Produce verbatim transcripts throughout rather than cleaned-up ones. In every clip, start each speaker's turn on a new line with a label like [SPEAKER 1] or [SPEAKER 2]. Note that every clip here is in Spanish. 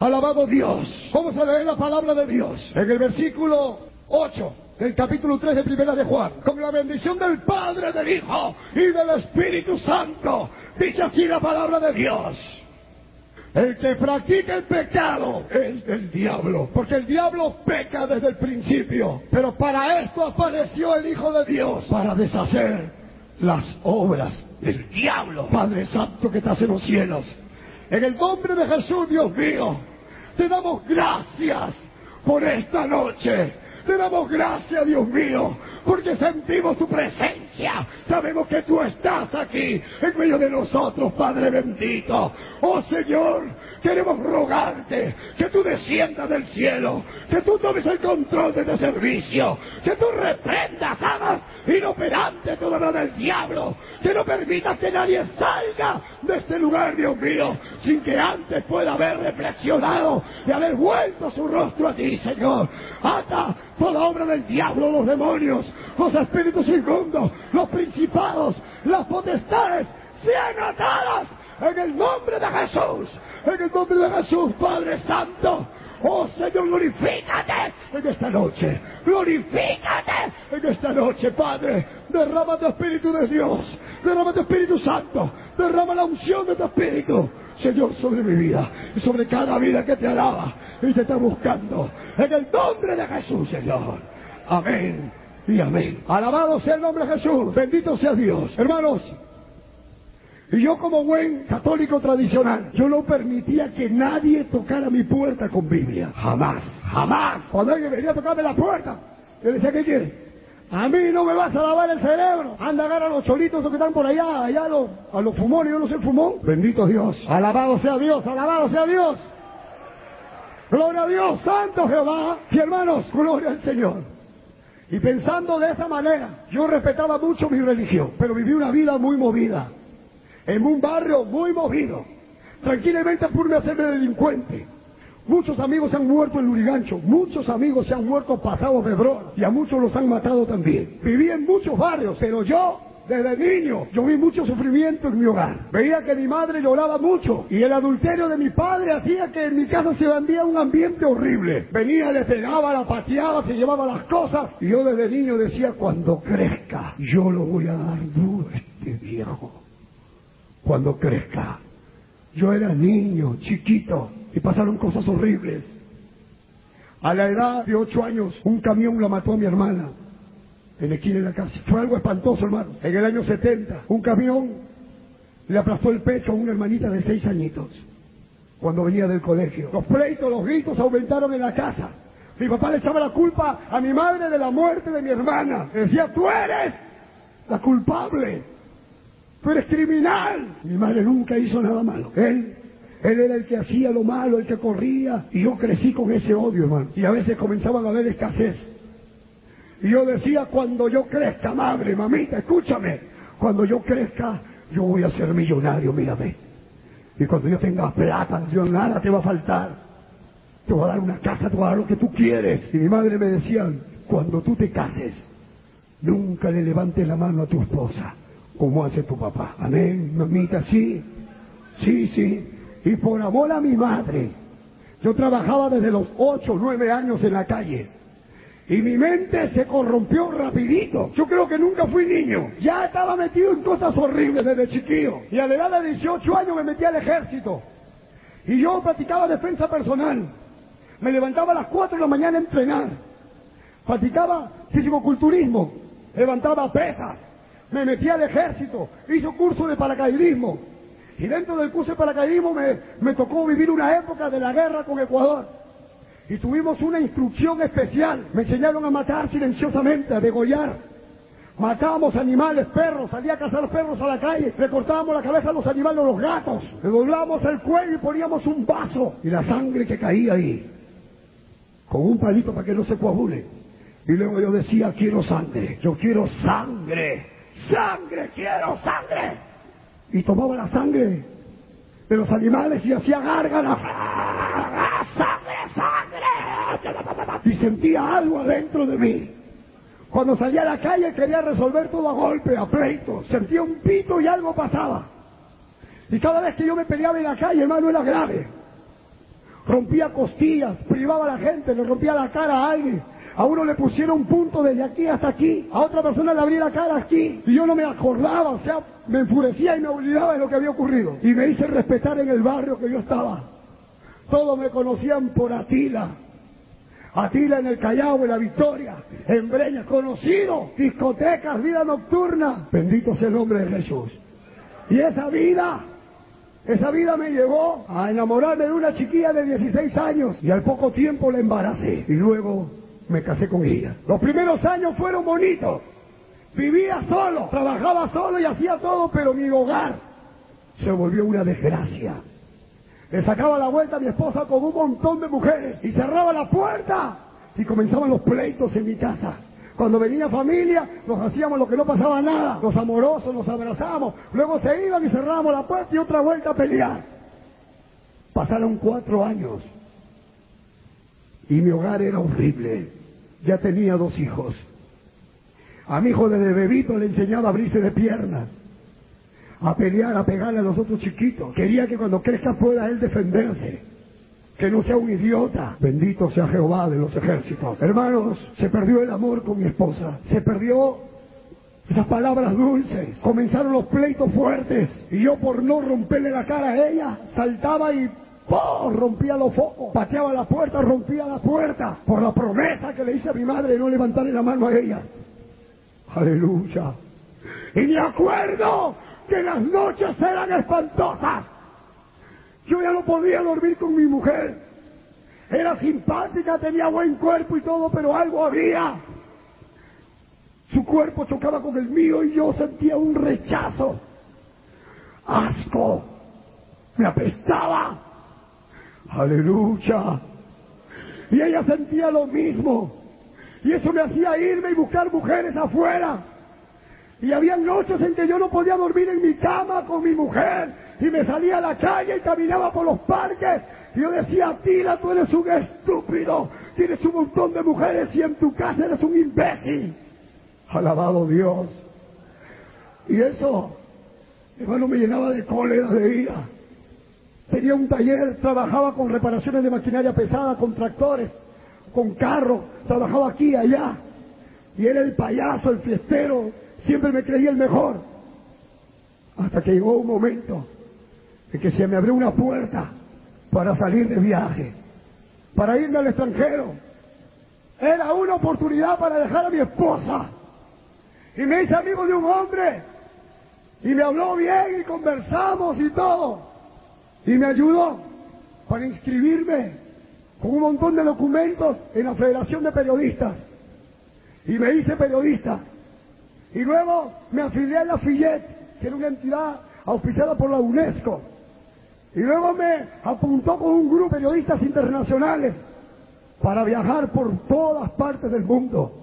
[SPEAKER 1] Alabado Dios. Vamos a leer la palabra de Dios en el versículo ocho del capítulo tres de Primera de Juan. Con la bendición del Padre, del Hijo y del Espíritu Santo, dice así la palabra de Dios: el que practica el pecado es del diablo, porque el diablo peca desde el principio. Pero para esto apareció el Hijo de Dios, para deshacer las obras del diablo. Padre Santo que estás en los cielos, en el nombre de Jesús, Dios mío, te damos gracias por esta noche. Te damos gracias, Dios mío, porque sentimos tu presencia. Sabemos que tú estás aquí en medio de nosotros, Padre bendito. Oh Señor, queremos rogarte que tú desciendas del cielo, que tú tomes el control de este servicio, que tú reprendas, hagas inoperante toda la del diablo, que no permitas que nadie salga de este lugar, Dios mío, sin que antes pueda haber reflexionado y haber vuelto su rostro a ti, Señor. Ata toda obra del diablo, los demonios, los espíritus inmundos, los principados, las potestades, sean atadas en el nombre de Jesús, en el nombre de Jesús, Padre Santo. Oh Señor, glorifícate en esta noche, glorifícate en esta noche, Padre. Derrama tu Espíritu de Dios, derrama tu Espíritu Santo, derrama la unción de tu Espíritu, Señor, sobre mi vida y sobre cada vida que te alaba y te está buscando, en el nombre de Jesús, Señor. Amén y amén. Alabado sea el nombre de Jesús, bendito sea Dios. Hermanos, y yo como buen católico tradicional, yo no permitía que nadie tocara mi puerta con Biblia. Jamás, jamás. Cuando alguien venía a tocarme la puerta, yo decía: ¿qué quieres? A mí no me vas a lavar el cerebro. Anda a agarrar a los cholitos que están por allá, allá a los, a los fumones, yo no soy fumón. Bendito Dios. Alabado sea Dios, alabado sea Dios. Gloria a Dios, santo Jehová. Y hermanos, gloria al Señor. Y pensando de esa manera, yo respetaba mucho mi religión, pero viví una vida muy movida, en un barrio muy movido. Tranquilamente pude hacerme delincuente. Muchos amigos se han muerto en Lurigancho, muchos amigos se han muerto pasados de broma, y a muchos los han matado también. Viví en muchos barrios, pero yo, desde niño, yo vi mucho sufrimiento en mi hogar. Veía que mi madre lloraba mucho, y el adulterio de mi padre hacía que en mi casa se vendía un ambiente horrible. Venía, le pegaba, la pateaba, se llevaba las cosas, y yo desde niño decía: cuando crezca, yo lo voy a dar duro a este viejo. Cuando crezca. Yo era niño, chiquito, y pasaron cosas horribles. A la edad de ocho años, un camión la mató a mi hermana en la esquina de la casa. Fue algo espantoso, hermano. En el año setenta, un camión le aplastó el pecho a una hermanita de seis añitos cuando venía del colegio. Los pleitos, los gritos aumentaron en la casa. Mi papá le echaba la culpa a mi madre de la muerte de mi hermana. Le decía: tú eres la culpable, tú eres criminal. Mi madre nunca hizo nada malo. Él, él era el que hacía lo malo, el que corría. Y yo crecí con ese odio, hermano. Y a veces comenzaban a haber escasez. Y yo decía: cuando yo crezca, madre, mamita, escúchame, cuando yo crezca, yo voy a ser millonario, mírame. Y cuando yo tenga plata, yo nada te va a faltar. Te voy a dar una casa, te voy a dar lo que tú quieres. Y mi madre me decía: cuando tú te cases, nunca le levantes la mano a tu esposa, como hace tu papá. Amén, mamita, sí, sí, sí. Y por amor a mi madre, yo trabajaba desde los ocho, nueve años en la calle. Y mi mente se corrompió rapidito. Yo creo que nunca fui niño. Ya estaba metido en cosas horribles desde chiquillo. Y a la edad de dieciocho años me metí al ejército. Y yo practicaba defensa personal. Me levantaba a las cuatro de la mañana a entrenar. Practicaba fisicoculturismo. Levantaba pesas. Me metí al ejército, hice un curso de paracaidismo, y dentro del curso de paracaidismo me, me tocó vivir una época de la guerra con Ecuador, y tuvimos una instrucción especial. Me enseñaron a matar silenciosamente, a degollar. Matábamos animales, perros, salía a cazar perros a la calle, le cortábamos la cabeza a los animales, a los gatos, le doblábamos el cuello y poníamos un vaso, y la sangre que caía ahí, con un palito para que no se coagule. Y luego yo decía: quiero sangre, yo quiero sangre. ¡Sangre! ¡Quiero sangre! Y tomaba la sangre de los animales y hacía gárgaras. ¡Sangre! ¡Sangre! Y sentía algo adentro de mí. Cuando salía a la calle quería resolver todo a golpe, a pleito. Sentía un pito y algo pasaba. Y cada vez que yo me peleaba en la calle, hermano, era grave. rompía costillas, privaba a la gente, le rompía la cara a alguien. A uno le pusieron un punto desde aquí hasta aquí, a otra persona le abría la cara aquí, y yo no me acordaba, o sea, me enfurecía y me olvidaba de lo que había ocurrido. Y me hice respetar en el barrio que yo estaba. Todos me conocían por Atila. Atila en el Callao, en La Victoria, en Breña, conocido, discotecas, vida nocturna. Bendito sea el nombre de Jesús. Y esa vida, esa vida me llevó a enamorarme de una chiquilla de dieciséis años, y al poco tiempo la embaracé, y luego me casé con ella. Los primeros años fueron bonitos. Vivía solo, trabajaba solo y hacía todo, pero mi hogar se volvió una desgracia. Le sacaba la vuelta a mi esposa con un montón de mujeres y cerraba la puerta y comenzaban los pleitos en mi casa. Cuando venía familia, nos hacíamos lo que no pasaba nada, los amorosos, nos abrazábamos, luego se iban y cerrábamos la puerta y otra vuelta a pelear. Pasaron cuatro años y mi hogar era horrible. Ya tenía dos hijos. A mi hijo desde bebito le enseñaba a abrirse de piernas, a pelear, a pegarle a los otros chiquitos. Quería que cuando crezca pueda él defenderse, que no sea un idiota. Bendito sea Jehová de los ejércitos. Hermanos, se perdió el amor con mi esposa, se perdió esas palabras dulces, comenzaron los pleitos fuertes, y yo, por no romperle la cara a ella, saltaba y ¡pum!, rompía los focos, pateaba la puerta, rompía la puerta, por la promesa que le hice a mi madre de no levantarle la mano a ella. Aleluya. Y me acuerdo que las noches eran espantosas. Yo ya no podía dormir con mi mujer. Era simpática, tenía buen cuerpo y todo, pero algo había. Su cuerpo chocaba con el mío y yo sentía un rechazo, asco, me apestaba. Aleluya. Y ella sentía lo mismo, y eso me hacía irme y buscar mujeres afuera. Y había noches en que yo no podía dormir en mi cama con mi mujer, y me salía a la calle y caminaba por los parques, y yo decía: Atila, tú eres un estúpido, tienes un montón de mujeres y en tu casa eres un imbécil. Alabado Dios. Y eso, hermano, me llenaba de cólera, de ira. Tenía un taller, trabajaba con reparaciones de maquinaria pesada, con tractores, con carros, trabajaba aquí y allá. Y era el payaso, el fiestero, siempre me creía el mejor. Hasta que llegó un momento en que se me abrió una puerta para salir de viaje, para irme al extranjero. Era una oportunidad para dejar a mi esposa. Y me hice amigo de un hombre, y me habló bien y conversamos y todo. Y me ayudó para inscribirme con un montón de documentos en la Federación de Periodistas. Y me hice periodista. Y luego me afilié a la FIET, que era una entidad auspiciada por la UNESCO. Y luego me apuntó con un grupo de periodistas internacionales para viajar por todas partes del mundo.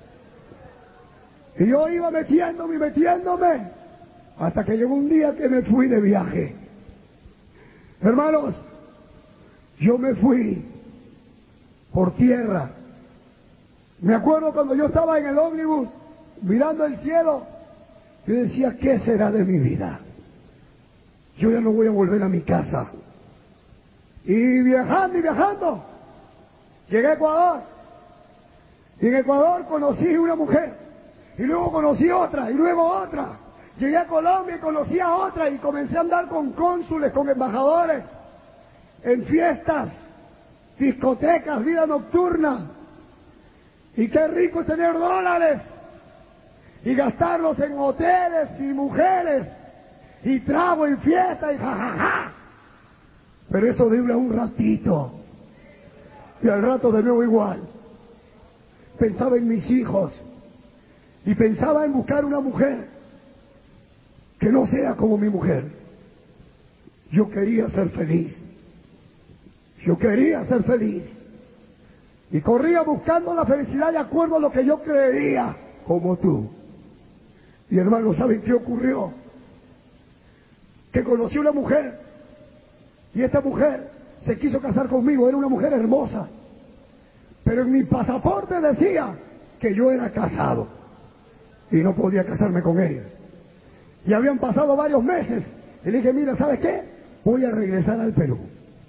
[SPEAKER 1] Y yo iba metiéndome y metiéndome hasta que llegó un día que me fui de viaje. Hermanos, yo me fui por tierra. Me acuerdo cuando yo estaba en el ómnibus mirando el cielo, yo decía: ¿qué será de mi vida? Yo ya no voy a volver a mi casa. Y viajando y viajando, llegué a Ecuador. Y en Ecuador conocí una mujer, y luego conocí otra, y luego otra. Llegué a Colombia y conocí a otra, y comencé a andar con cónsules, con embajadores, en fiestas, discotecas, vida nocturna. Y qué rico es tener dólares y gastarlos en hoteles y mujeres y trago y fiesta y jajaja. Ja, ja. Pero eso dura un ratito y al rato de nuevo igual. Pensaba en mis hijos y pensaba en buscar una mujer que no sea como mi mujer. Yo quería ser feliz. Yo quería ser feliz. Y corría buscando la felicidad de acuerdo a lo que yo creía, como tú. Y hermanos, ¿saben qué ocurrió? Que conocí una mujer, y esta mujer se quiso casar conmigo. Era una mujer hermosa, pero en mi pasaporte decía que yo era casado y no podía casarme con ella. Y habían pasado varios meses, y le dije: mira, ¿sabes qué? Voy a regresar al Perú.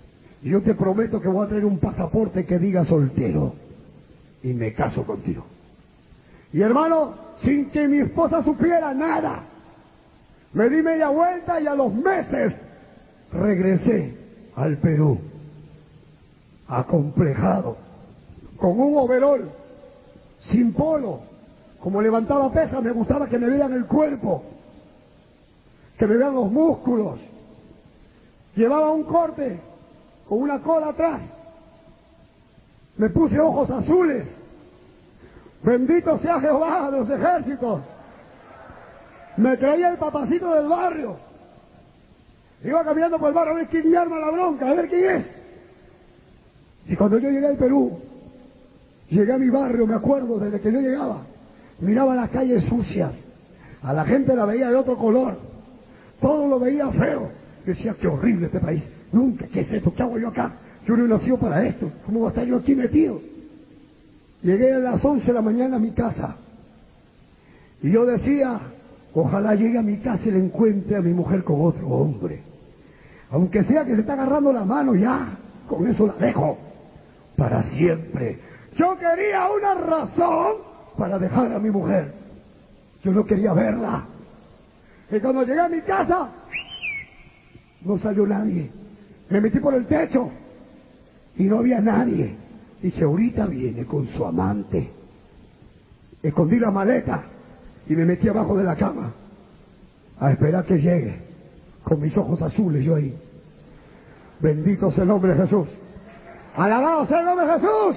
[SPEAKER 1] Y yo te prometo que voy a traer un pasaporte que diga soltero. Y me caso contigo. Y hermano, sin que mi esposa supiera nada, me di media vuelta y a los meses regresé al Perú, acomplejado, con un overol, sin polo. Como levantaba pesas, me gustaba que me vean el cuerpo, que me vean los músculos. Llevaba un corte con una cola atrás. Me puse ojos azules. Bendito sea Jehová de los ejércitos. Me creía el papacito del barrio. Iba caminando por el barrio a ver quién me arma la bronca, a ver quién es. Y cuando yo llegué al Perú, llegué a mi barrio, me acuerdo, desde que yo llegaba, miraba las calles sucias, a la gente la veía de otro color, todo lo veía feo. Decía, qué horrible este país, nunca, ¿qué es esto? ¿Qué hago yo acá? Yo no he nacido para esto, ¿cómo voy a estar yo aquí metido? Llegué a las once de la mañana a mi casa, y yo decía, ojalá llegue a mi casa y le encuentre a mi mujer con otro hombre. Aunque sea que se está agarrando la mano, ya, con eso la dejo, para siempre. Yo quería una razón para dejar a mi mujer. Yo no quería verla. Y cuando llegué a mi casa, no salió nadie. Me metí por el techo y no había nadie. Dice, ahorita viene con su amante. Escondí la maleta y me metí abajo de la cama a esperar que llegue, con mis ojos azules yo ahí. Bendito sea el nombre de Jesús. Alabado sea el nombre de Jesús.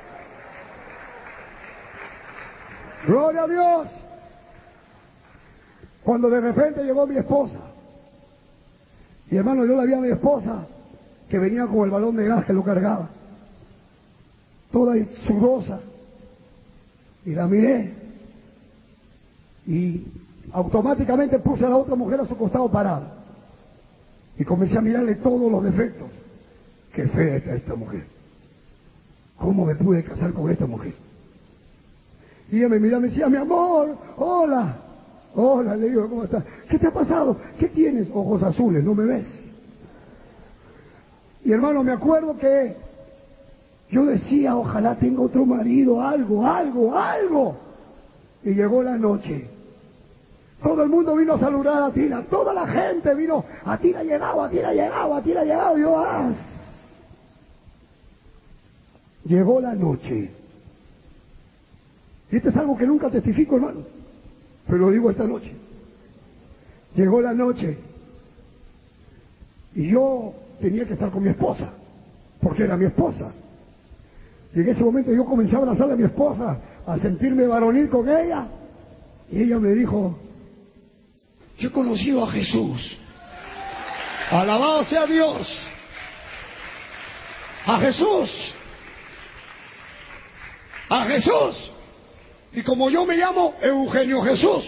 [SPEAKER 1] Gloria a Dios. Cuando de repente llegó mi esposa, y hermano, yo la vi a mi esposa que venía con el balón de gas que lo cargaba, toda sudosa, y la miré y automáticamente puse a la otra mujer a su costado parada y comencé a mirarle todos los defectos. Qué fea está esta mujer, ¿cómo me pude casar con esta mujer? Y ella me miraba y me decía, mi amor, hola, hola, le digo, ¿cómo estás? ¿Qué te ha pasado? ¿Qué tienes? Ojos azules, ¿no me ves? Y hermano, me acuerdo que yo decía, ojalá tenga otro marido, algo, algo, algo. Y llegó la noche. Todo el mundo vino a saludar a Tila, toda la gente vino, a Tila ha llegado, a Tila ha llegado, a Tila ha llegado. Y yo, ah. Llegó la noche. Y esto es algo que nunca testifico, hermano, pero lo digo esta noche. Llegó la noche y yo tenía que estar con mi esposa, porque era mi esposa. Y en ese momento yo comencé a abrazar a mi esposa, a sentirme varonil con ella. Y ella me dijo, yo he conocido a Jesús. Alabado sea Dios. A Jesús. A Jesús. Y como yo me llamo Eugenio Jesús,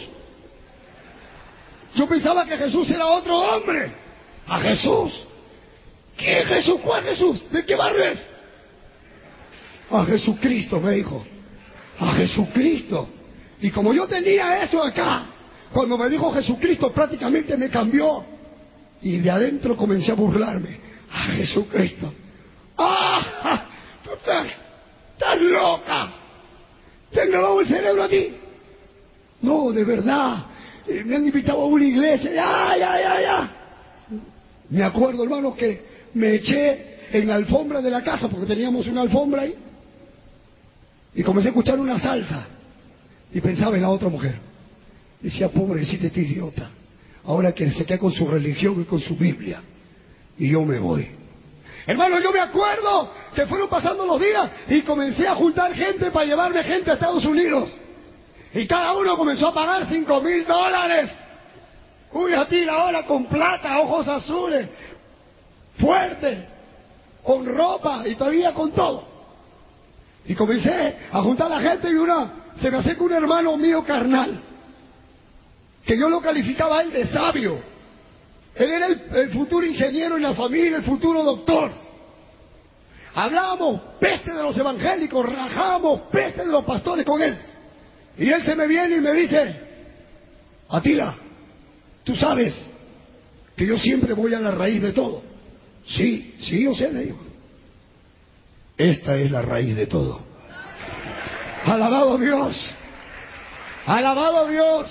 [SPEAKER 1] yo pensaba que Jesús era otro hombre. A Jesús. ¿Qué es Jesús? ¿Cuál Jesús? ¿De qué barrio es? A Jesucristo, me dijo. A Jesucristo. Y como yo tenía eso acá, cuando me dijo Jesucristo prácticamente me cambió. Y de adentro comencé a burlarme. A Jesucristo. ¡Ah! ¡Tú estás, estás loca! ¿Te han grabado el cerebro a ti? No, de verdad. Eh, me han invitado a una iglesia. Ya, ya, ya, ya. Me acuerdo, hermano, que me eché en la alfombra de la casa, porque teníamos una alfombra ahí, y comencé a escuchar una salsa. Y pensaba en la otra mujer. Decía, pobrecita este idiota. Ahora que se queda con su religión y con su Biblia. Y yo me voy. Hermano, yo me acuerdo que fueron pasando los días y comencé a juntar gente para llevarme gente a Estados Unidos. Y cada uno comenzó a pagar cinco mil dólares. Uy, a ti la hora con plata, ojos azules, fuerte, con ropa y todavía con todo. Y comencé a juntar a la gente y una, se me acerca un hermano mío carnal, que yo lo calificaba a él de sabio. Él era el, el futuro ingeniero en la familia, el futuro doctor. Hablábamos peste de los evangélicos, rajábamos peste de los pastores con él. Y él se me viene y me dice, Atila, tú sabes que yo siempre voy a la raíz de todo. Sí, Sí, yo sé, le digo. Esta es la raíz de todo. Alabado Dios. Alabado Dios.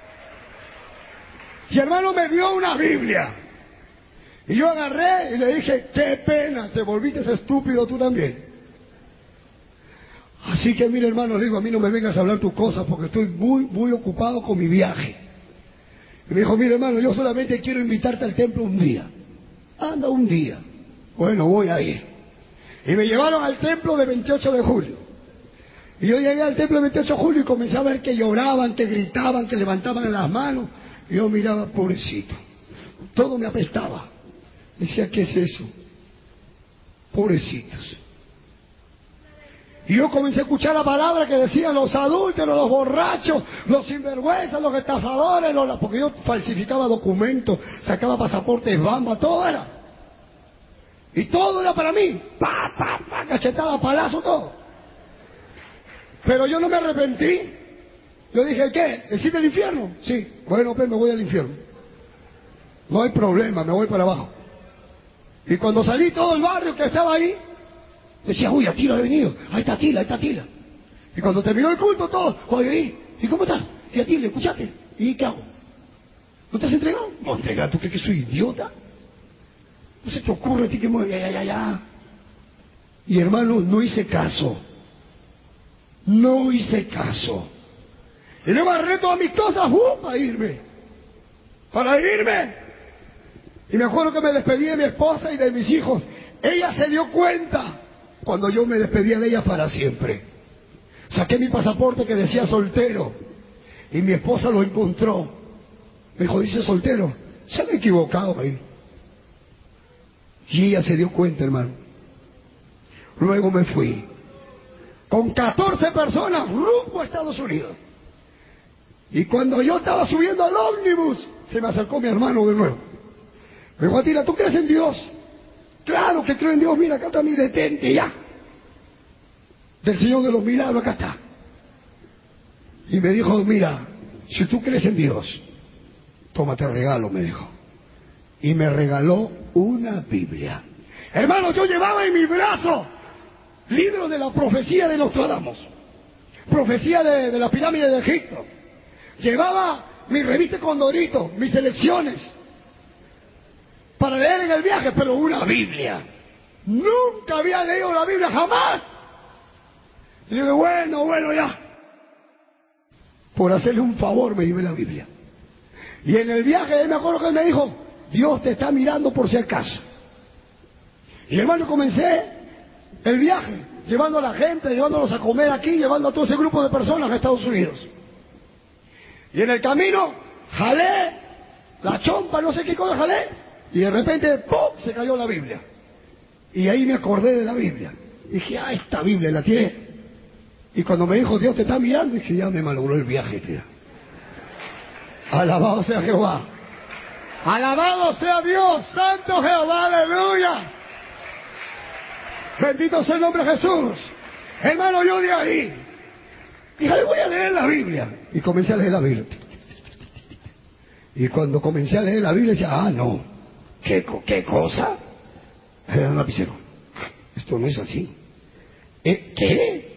[SPEAKER 1] Y hermano me dio una Biblia. Y yo agarré y le dije, qué pena, te volviste estúpido tú también. Así que mire hermano, le digo, a mí no me vengas a hablar tus cosas porque estoy muy, muy ocupado con mi viaje. Y me dijo, mire hermano, yo solamente quiero invitarte al templo un día. Anda un día. Bueno, voy a ir. Y me llevaron al templo de veintiocho de julio. Y yo llegué al templo de veintiocho de julio y comencé a ver que lloraban, que gritaban, que levantaban las manos. Y yo miraba, pobrecito. Todo me apestaba. Decía, ¿qué es eso? Pobrecitos. Y yo comencé a escuchar la palabra que decían los adúlteros, los borrachos, los sinvergüenzas, los estafadores, los... porque yo falsificaba documentos, sacaba pasaportes, bamba, todo era. Y todo era para mí. Pa, pa, pa, cachetada, palazo, todo. Pero yo no me arrepentí. Yo dije, ¿qué? ¿Existe el infierno? Sí. Bueno, pues me voy al infierno. No hay problema, me voy para abajo. Y cuando salí, todo el barrio que estaba ahí decía, uy, Atila ha venido, ahí está Atila, ahí está Atila. Y cuando terminó el culto, todos, oye, ¿y cómo estás? Y Atila, escuchaste, ¿y qué hago? ¿No te has entregado? No, entrega, ¿tú crees que soy idiota? No se te ocurre a ti que me... Ya, ya, ya, ya. Y hermano, no hice caso. No hice caso. Y luego agarré todas mis cosas, uh, para irme. Para irme. Y me acuerdo que me despedí de mi esposa y de mis hijos. Ella se dio cuenta cuando yo me despedía de ella para siempre. Saqué mi pasaporte que decía soltero y mi esposa lo encontró. Me dijo, dice soltero. Se han equivocado ahí. Y ella se dio cuenta, hermano. Luego me fui con catorce personas rumbo a Estados Unidos. Y cuando yo estaba subiendo al ómnibus, se me acercó mi hermano de nuevo. Me dijo, Atila, ¿tú crees en Dios? Claro que creo en Dios, mira, acá está mi detente ya. Del Señor de los Milagros, acá está. Y me dijo, mira, si tú crees en Dios, tómate regalo, me dijo. Y me regaló una Biblia. Hermano, yo llevaba en mi brazo libros de la profecía de Nostradamus, profecía de, de la pirámide de Egipto. Llevaba mi revista Condorito, mis selecciones, para leer en el viaje, pero una Biblia. Nunca había leído la Biblia, jamás. Y digo, bueno, bueno, ya. Por hacerle un favor me llevé la Biblia. Y en el viaje, él me acuerdo que él me dijo, Dios te está mirando por si acaso. Y hermano, comencé el viaje, llevando a la gente, llevándolos a comer aquí, llevando a todo ese grupo de personas a Estados Unidos. Y en el camino, jalé la chompa, no sé qué cosa jalé, y de repente, ¡pum!, se cayó la Biblia. Y ahí me acordé de la Biblia. Y dije, ah, esta Biblia la tiene. Y cuando me dijo, Dios te está mirando, dije, ya me malogró el viaje, tío. Alabado sea Jehová. Alabado sea Dios, santo Jehová, aleluya. Bendito sea el nombre de Jesús. Hermano, yo de ahí dije, voy a leer la Biblia. Y comencé a leer la Biblia. Y cuando comencé a leer la Biblia, decía, ah, no. ¿Qué, qué cosa? Era un lapicero. Esto no es así. ¿Eh? ¿Qué?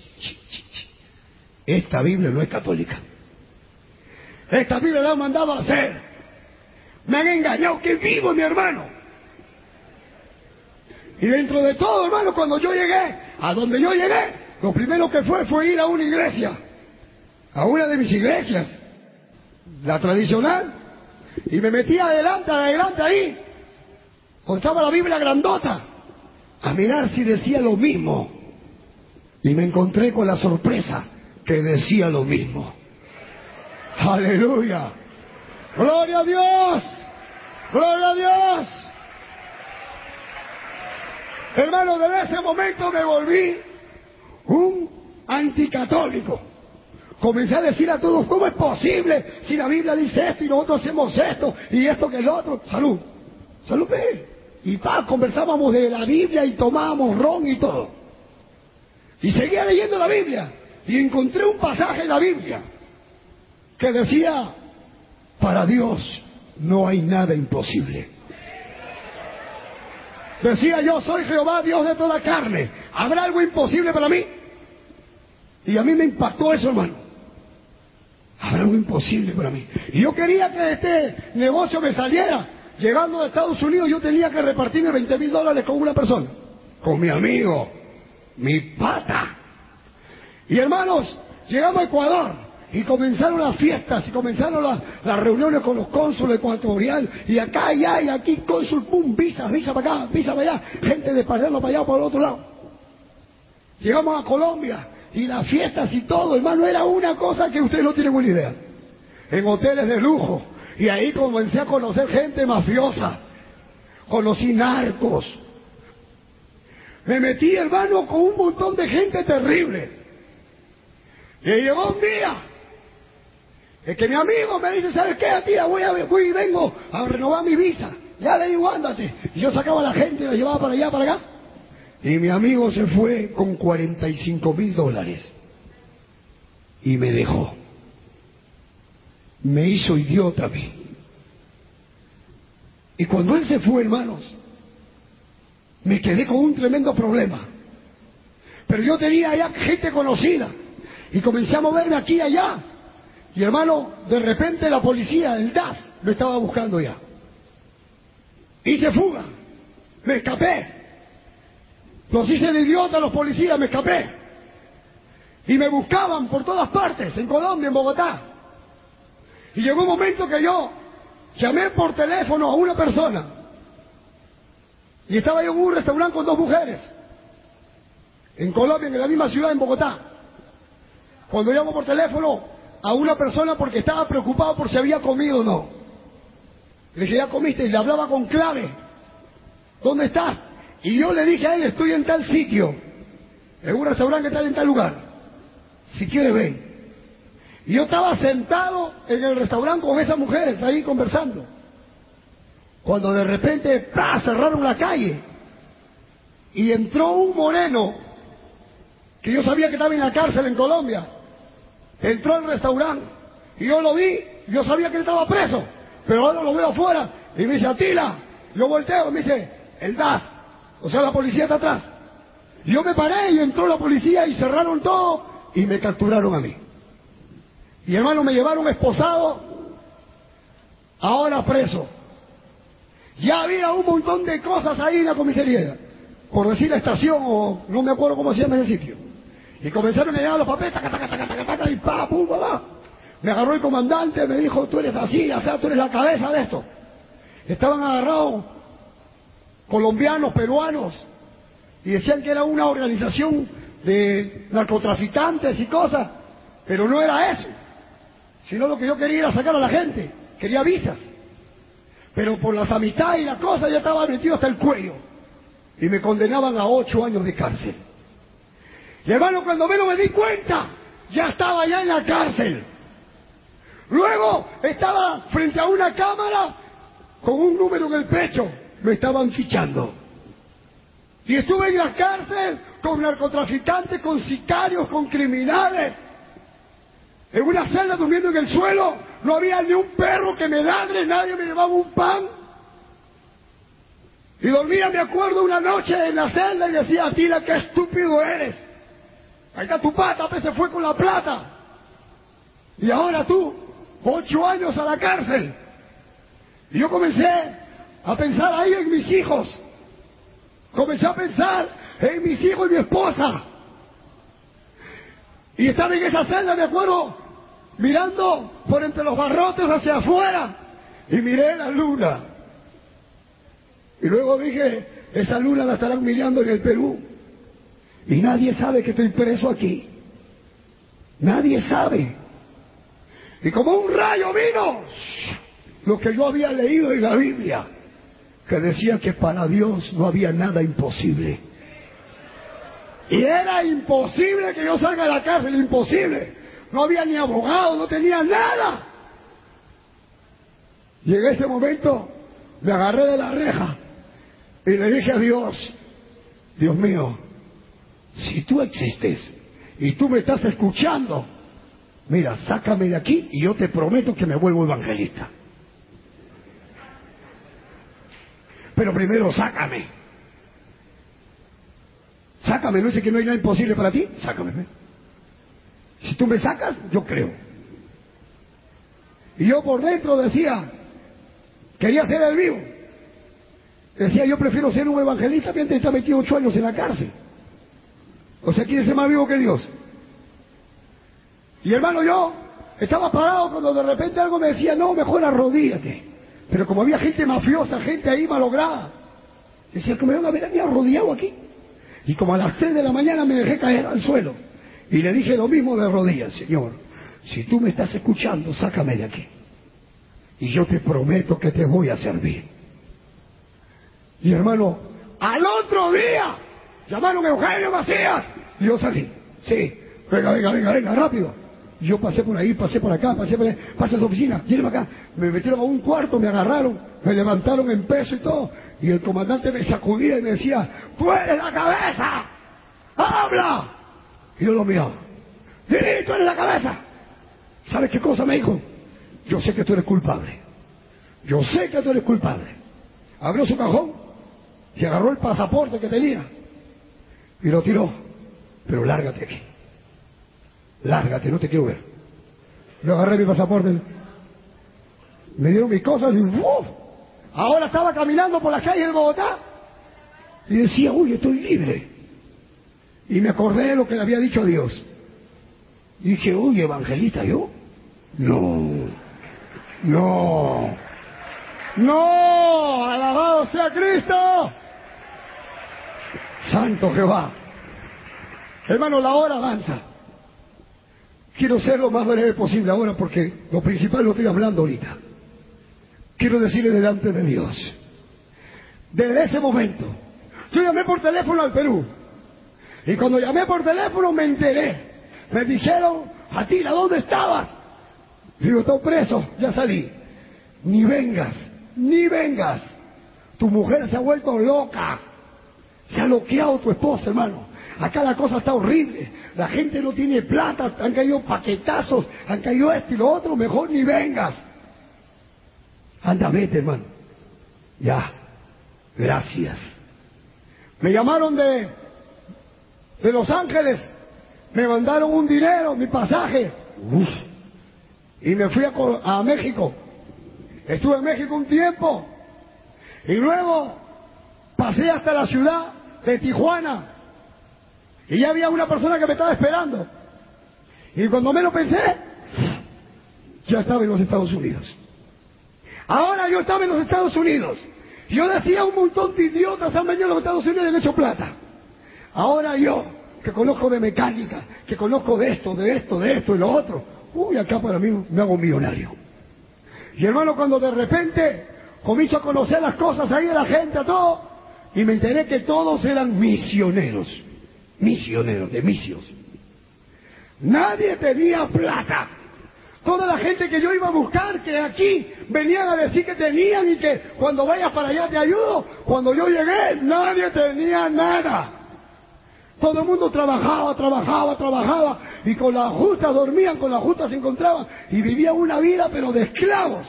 [SPEAKER 1] Esta Biblia no es católica. Esta Biblia la han mandado a hacer. Me han engañado, que vivo, mi hermano. Y dentro de todo, hermano, cuando yo llegué, a donde yo llegué, lo primero que fue fue ir a una iglesia, a una de mis iglesias, la tradicional, y me metí adelante, adelante ahí, contaba la Biblia grandota, a mirar si decía lo mismo, y me encontré con la sorpresa que decía lo mismo. Aleluya, gloria a Dios, gloria a Dios. Hermano, desde ese momento me volví un anticatólico. Comencé a decir a todos, ¿cómo es posible si la Biblia dice esto y nosotros hacemos esto y esto que el otro? Salud, salud, pe. Y pa, conversábamos de la Biblia y tomábamos ron y todo. Y seguía leyendo la Biblia y encontré un pasaje en la Biblia que decía, para Dios no hay nada imposible. Decía yo, soy Jehová, Dios de toda carne. ¿Habrá algo imposible para mí? Y a mí me impactó eso, hermano. Habrá algo imposible para mí. Y yo quería que este negocio me saliera. Llegando a Estados Unidos, yo tenía que repartirme veinte mil dólares con una persona. Con mi amigo, mi pata. Y hermanos, llegamos a Ecuador. Y comenzaron las fiestas, y comenzaron las, las reuniones con los cónsules ecuatorianos, y acá, allá, y aquí, cónsul, pum, visa, visa para acá, visa para allá, gente de Palermo para allá, por el otro lado. Llegamos a Colombia, y las fiestas y todo, hermano, era una cosa que ustedes no tienen buena idea. En hoteles de lujo, y ahí comencé a conocer gente mafiosa, conocí narcos. Me metí, hermano, con un montón de gente terrible. Y llegó un día es que mi amigo me dice, ¿sabes qué, tía? Voy, a, voy y vengo a renovar mi visa. Ya le digo, ándate. Y yo sacaba a la gente y la llevaba para allá, para acá. Y mi amigo se fue con cuarenta y cinco mil dólares. Y me dejó. Me hizo idiota a mí. Y cuando él se fue, hermanos, me quedé con un tremendo problema. Pero yo tenía allá gente conocida. Y comencé a moverme aquí y allá. Y hermano, de repente la policía, el D A F, me estaba buscando ya. Hice fuga. Me escapé. Los hice de idiota a los policías, me escapé. Y me buscaban por todas partes, en Colombia, en Bogotá. Y llegó un momento que yo llamé por teléfono a una persona. Y estaba yo en un restaurante con dos mujeres. En Colombia, en la misma ciudad, en Bogotá. Cuando llamo por teléfono a una persona porque estaba preocupado por si había comido o no. Le dije, ¿ya comiste? Y le hablaba con clave. ¿Dónde estás? Y yo le dije a él, estoy en tal sitio. En un restaurante que está en tal lugar. Si quiere, ven. Y yo estaba sentado en el restaurante con esas mujeres, ahí conversando. Cuando de repente, ¡pah!, cerraron la calle. Y entró un moreno, que yo sabía que estaba en la cárcel en Colombia. Entró al restaurante y yo lo vi, yo sabía que él estaba preso, pero ahora lo veo afuera y me dice, Atila, yo volteo, me dice, el D A F, o sea, la policía está atrás. Y yo me paré y entró la policía y cerraron todo y me capturaron a mí. Y hermano, me llevaron esposado, ahora preso. Ya había un montón de cosas ahí en la comisaría, por decir la estación o no me acuerdo cómo se llama ese sitio. Y comenzaron a llevar los papeles, taca, taca, taca, taca, taca, y pa, pum, pa, pa. Me agarró el comandante, me dijo, tú eres así, o sea, tú eres la cabeza de esto. Estaban agarrados colombianos, peruanos, y decían que era una organización de narcotraficantes y cosas, pero no era eso, sino lo que yo quería era sacar a la gente, quería visas. Pero por las amistades y la cosa ya estaba metido hasta el cuello, y me condenaban a ocho años de cárcel. Y hermano, cuando menos me di cuenta, ya estaba ya en la cárcel. Luego estaba frente a una cámara con un número en el pecho. Me estaban fichando. Y estuve en la cárcel con narcotraficantes, con sicarios, con criminales. En una celda durmiendo en el suelo. No había ni un perro que me ladre, nadie me llevaba un pan. Y dormía, me acuerdo, una noche en la celda y decía, Atila, qué estúpido eres. Ahí está tu pata, pues se fue con la plata. Y ahora tú, ocho años a la cárcel. Y yo comencé a pensar ahí en mis hijos. Comencé a pensar en mis hijos y mi esposa. Y estaba en esa celda, me acuerdo, mirando por entre los barrotes hacia afuera. Y miré la luna. Y luego dije, esa luna la estarán mirando en el Perú. Y nadie sabe que estoy preso aquí. Nadie sabe. Y como un rayo vino lo que yo había leído en la Biblia, que decía que para Dios no había nada imposible. Y era imposible que yo salga de la cárcel, imposible. No había ni abogado, no tenía nada. Y en ese momento me agarré de la reja y le dije a Dios, Dios mío, si tú existes y tú me estás escuchando, mira, sácame de aquí y yo te prometo que me vuelvo evangelista. Pero primero sácame. sácame, no dice que no hay nada imposible para ti, sácame. ¿eh? Si tú me sacas, yo creo. Y yo por dentro decía, quería ser el vivo. Decía, yo prefiero ser un evangelista mientras está metido ocho años en la cárcel. O sea, ¿quiere ser más vivo que Dios? Y hermano, yo estaba parado cuando de repente algo me decía, no, mejor arrodíllate. Pero como había gente mafiosa, gente ahí malograda, decía que me van a ver a mí arrodillado aquí. Y como a las tres de la mañana me dejé caer al suelo. Y le dije lo mismo de rodillas, Señor, si tú me estás escuchando, sácame de aquí. Y yo te prometo que te voy a servir. Y hermano, al otro día, llamaron a Eugenio Macías. Y yo salí. Sí, venga, venga, venga, venga, rápido. Y yo pasé por ahí, pasé por acá, pasé por ahí, pasé a su oficina, llévame acá. Me metieron a un cuarto, me agarraron, me levantaron en peso y todo. Y el comandante me sacudía y me decía, ¡tú la cabeza! ¡Habla! Y yo lo miraba. ¡Sí, tú eres la cabeza! ¿Sabes qué cosa me dijo? Yo sé que tú eres culpable. Yo sé que tú eres culpable. Abrió su cajón y agarró el pasaporte que tenía y lo tiró. Pero lárgate aquí. Lárgate, no te quiero ver. Yo agarré mi pasaporte, me dieron mis cosas y ¡uf! Ahora estaba caminando por las calles de Bogotá y decía, uy, estoy libre. Y me acordé de lo que le había dicho a Dios. Y dije, uy, evangelista, ¿yo? No, no, no, alabado sea Cristo. Santo Jehová. Hermano, la hora avanza. Quiero ser lo más breve posible ahora porque lo principal lo estoy hablando ahorita. Quiero decirle delante de Dios, desde ese momento, yo llamé por teléfono al Perú. Y cuando llamé por teléfono me enteré. Me dijeron, Atila, ¿dónde estabas? Digo, estoy preso, ya salí. Ni vengas, ni vengas. Tu mujer se ha vuelto loca. Se ha loqueado tu esposa, hermano. Acá la cosa está horrible. La gente no tiene plata, han caído paquetazos, han caído esto y lo otro, mejor ni vengas. Anda, vete, hermano. Ya, gracias. Me llamaron de, de Los Ángeles, me mandaron un dinero, mi pasaje. Uf. Y me fui a, a México. Estuve en México un tiempo. Y luego pasé hasta la ciudad de Tijuana. Y ya había una persona que me estaba esperando. Y cuando menos pensé, ya estaba en los Estados Unidos. Ahora yo estaba en los Estados Unidos. Y yo decía, un montón de idiotas han venido a los Estados Unidos y han hecho plata. Ahora yo, que conozco de mecánica, que conozco de esto, de esto, de esto y lo otro, uy, acá para mí me hago millonario. Y hermano, cuando de repente comienzo a conocer las cosas ahí de la gente, a todo, y me enteré que todos eran misioneros. Misioneros, de misios. Nadie tenía plata. Toda la gente que yo iba a buscar, que aquí venían a decir que tenían y que cuando vayas para allá te ayudo, cuando yo llegué, nadie tenía nada. Todo el mundo trabajaba, trabajaba, trabajaba, y con las justas dormían, con las justas se encontraban, y vivían una vida pero de esclavos.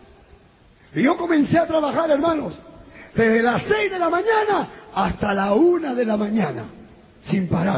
[SPEAKER 1] Y yo comencé a trabajar, hermanos, desde las seis de la mañana hasta la una de la mañana, sin parar.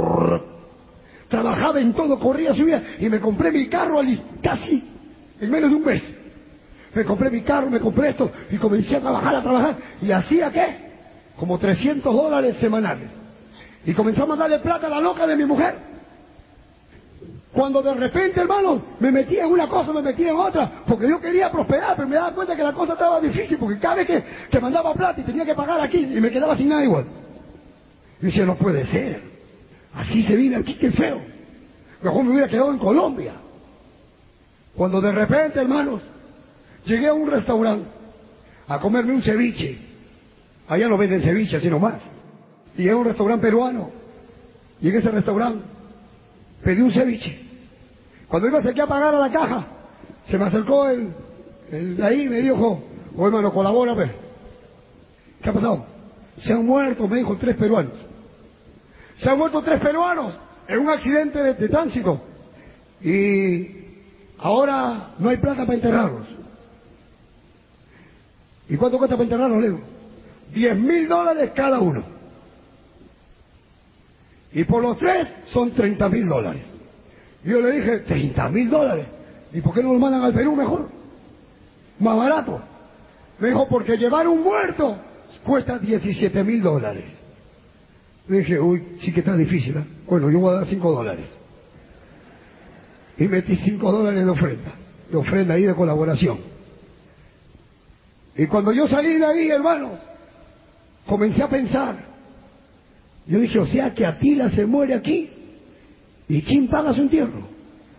[SPEAKER 1] Trabajaba en todo, corría, subía, y me compré mi carro casi en menos de un mes. Me compré mi carro, me compré esto, y comencé a trabajar, a trabajar, y hacía, ¿qué? Como trescientos dólares semanales. Y comenzamos a darle plata a la loca de mi mujer. Cuando de repente, hermano, me metía en una cosa, me metía en otra, porque yo quería prosperar, pero me daba cuenta que la cosa estaba difícil, porque cada vez que, que mandaba plata y tenía que pagar aquí, y me quedaba sin nada igual. Y decía, no puede ser, así se viene aquí, qué feo. Mejor me hubiera quedado en Colombia. Cuando de repente, hermanos, llegué a un restaurante a comerme un ceviche. Allá no venden ceviche, sino más. Llegué a un restaurante peruano. Llegué a ese restaurante, pedí un ceviche. Cuando iba a acercar a pagar a la caja, se me acercó el, el de ahí y me dijo, oh, hermano, colabora, pues. ¿Qué ha pasado? Se han muerto, me dijo, tres peruanos. Se han muerto tres peruanos en un accidente de, de tránsito. Y ahora no hay plata para enterrarlos. ¿Y cuánto cuesta para enterrarlos, le digo? Diez mil dólares cada uno. Y por los tres son treinta mil dólares. Y yo le dije, ¿treinta mil dólares? ¿Y por qué no lo mandan al Perú mejor? Más barato. Me dijo, porque llevar un muerto cuesta diecisiete mil dólares. Le dije, uy, sí que está difícil, ¿eh? Bueno, yo voy a dar cinco dólares. Y metí cinco dólares de ofrenda, de ofrenda ahí de colaboración. Y cuando yo salí de ahí, hermano, comencé a pensar. Yo dije, o sea que Atila se muere aquí, ¿y quién paga su entierro?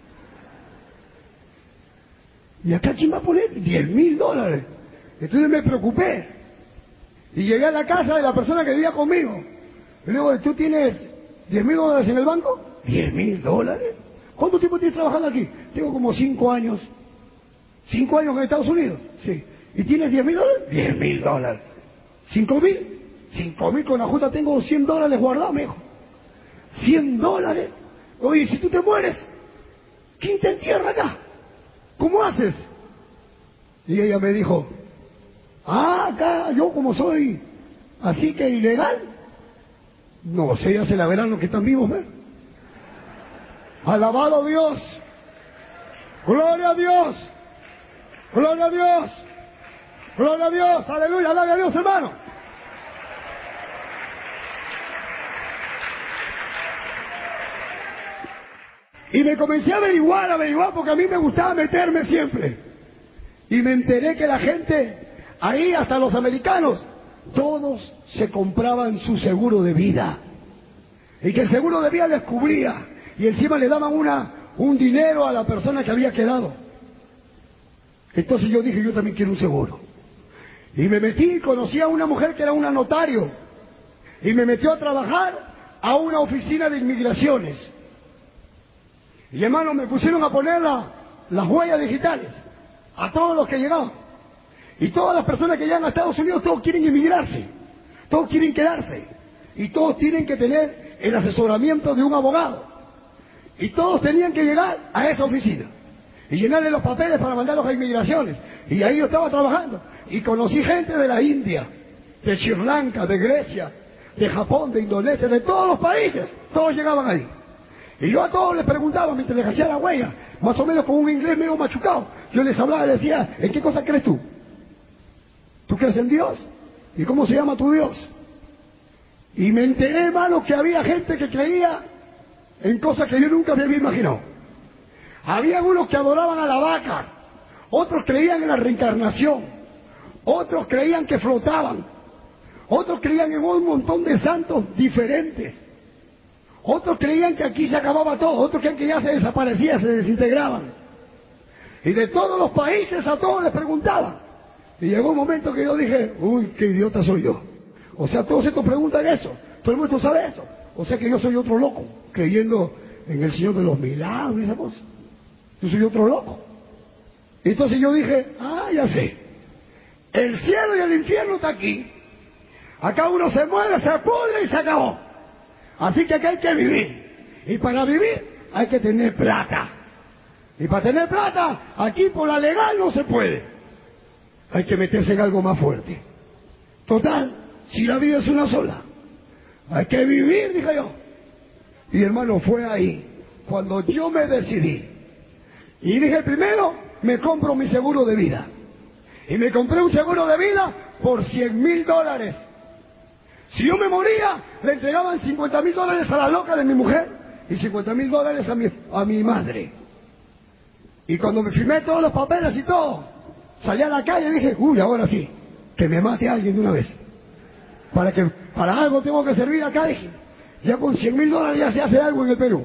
[SPEAKER 1] ¿Y acá quién va a poner? diez mil dólares. Entonces me preocupé. Y llegué a la casa de la persona que vivía conmigo. Y le digo, ¿tú tienes diez mil dólares en el banco? ¿diez mil dólares? ¿Cuánto tiempo tienes trabajando aquí? Tengo como cinco años. ¿Cinco años en Estados Unidos? Sí. ¿Y tienes diez mil dólares? diez mil dólares. ¿Cinco mil? Cinco mil con la junta tengo cien dólares guardados, me dijo. ¿Cien dólares? Oye, si tú te mueres, ¿quién te entierra acá? ¿Cómo haces? Y ella me dijo, ah, acá yo como soy así que ilegal, no sé, ya se la verán los que están vivos, ¿ver? Alabado Dios, gloria a Dios, gloria a Dios, gloria a Dios, aleluya, gloria a Dios, hermano. Y me comencé a averiguar, a averiguar, porque a mí me gustaba meterme siempre. Y me enteré que la gente, ahí hasta los americanos, todos se compraban su seguro de vida. Y que el seguro de vida les cubría. Y encima le daban una, un dinero a la persona que había quedado. Entonces yo dije, yo también quiero un seguro. Y me metí y conocí a una mujer que era una notario. Y me metió a trabajar a una oficina de inmigraciones. Y hermano, me pusieron a poner la, las huellas digitales a todos los que llegaban. Y todas las personas que llegan a Estados Unidos, todos quieren inmigrarse, todos quieren quedarse, y todos tienen que tener el asesoramiento de un abogado. Y todos tenían que llegar a esa oficina y llenarle los papeles para mandarlos a inmigraciones. Y ahí yo estaba trabajando y conocí gente de la India, de Sri Lanka, de Grecia, de Japón, de Indonesia, de todos los países. Todos llegaban ahí. Y yo a todos les preguntaba, mientras les hacía la huella, más o menos con un inglés medio machucado, yo les hablaba y les decía, ¿en qué cosa crees tú? ¿Tú crees en Dios? ¿Y cómo se llama tu Dios? Y me enteré, hermano, que había gente que creía en cosas que yo nunca me había imaginado. Había unos que adoraban a la vaca, otros creían en la reencarnación, otros creían que flotaban, otros creían en un montón de santos diferentes. Otros creían que aquí se acababa todo, otros creían que ya se desaparecía, se desintegraban. Y de todos los países a todos les preguntaban. Y llegó un momento que yo dije, uy, qué idiota soy yo. O sea, todos estos preguntan eso, todo el mundo sabe eso. O sea que yo soy otro loco, creyendo en el Señor de los milagros y esa cosa. Yo soy otro loco. Entonces yo dije, ah, ya sé. El cielo y el infierno está aquí. Acá uno se muere, se pudre y se acabó. Así que acá hay que vivir. Y para vivir hay que tener plata. Y para tener plata, aquí por la legal no se puede. Hay que meterse en algo más fuerte. Total, si la vida es una sola, hay que vivir, dije yo. Y hermano, fue ahí cuando yo me decidí. Y dije, primero, me compro mi seguro de vida. Y me compré un seguro de vida por cien mil dólares. Si yo me moría, le entregaban cincuenta mil dólares a la loca de mi mujer y cincuenta mil dólares a mi, a mi madre. Y cuando me firmé todos los papeles y todo, salí a la calle y dije, uy, ahora sí, que me mate a alguien de una vez. Para que para algo tengo que servir acá, dije. Ya con cien mil dólares ya se hace algo en el Perú.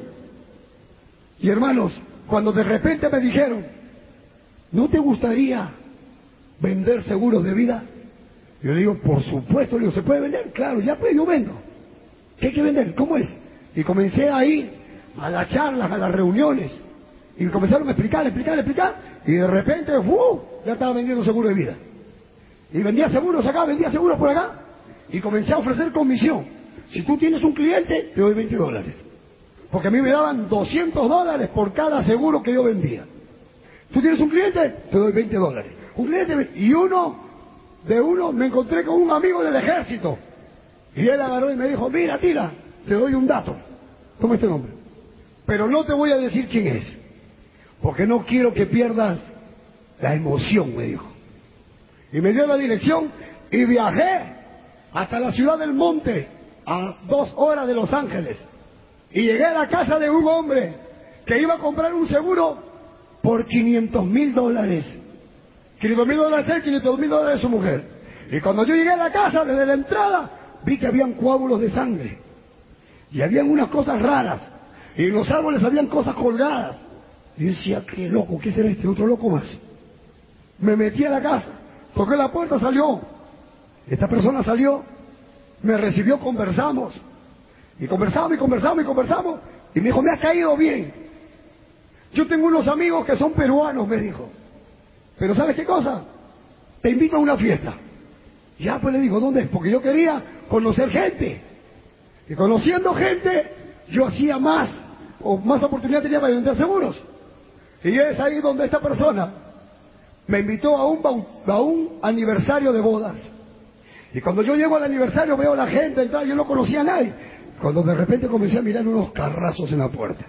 [SPEAKER 1] Y hermanos, cuando de repente me dijeron, ¿no te gustaría vender seguros de vida? Yo le digo, por supuesto, le digo, ¿se puede vender? Claro, ya pues yo vendo. ¿Qué hay que vender? ¿Cómo es? Y comencé a ir a las charlas, a las reuniones, y me comenzaron a explicar, explicar, explicar, y de repente, ¡uh!, ya estaba vendiendo seguro de vida. Y vendía seguros acá, vendía seguros por acá, y comencé a ofrecer comisión. Si tú tienes un cliente, te doy veinte dólares. Porque a mí me daban doscientos dólares por cada seguro que yo vendía. Tú tienes un cliente, te doy veinte dólares. Un cliente, y uno... De uno me encontré con un amigo del ejército y él agarró y me dijo, mira, tira, te doy un dato. toma este nombre. Pero no te voy a decir quién es, porque no quiero que pierdas la emoción, me dijo. Y me dio la dirección y viajé hasta la ciudad del Monte, a dos horas de Los Ángeles. Y llegué a la casa de un hombre que iba a comprar un seguro por quinientos mil dólares. quinientos mil dólares él, quinientos mil dólares su mujer. Y cuando yo llegué a la casa, desde la entrada, vi que habían coágulos de sangre. Y habían unas cosas raras. Y en los árboles habían cosas colgadas. Y decía, qué loco, ¿qué será este otro loco más? Me metí a la casa, toqué la puerta, salió. Esta persona salió, me recibió, conversamos. Y conversamos, y conversamos, y conversamos. Y me dijo, me ha caído bien. Yo tengo unos amigos que son peruanos, me dijo. Pero ¿sabes qué cosa? Te invito a una fiesta. Ya, pues le digo, ¿dónde es? Porque yo quería conocer gente. Y conociendo gente, yo hacía más, o más oportunidad tenía para vender seguros. Y es ahí donde esta persona me invitó a un, a un aniversario de bodas. Y cuando yo llego al aniversario veo a la gente entrar, yo no conocía a nadie. Cuando de repente comencé a mirar unos carrazos en la puerta.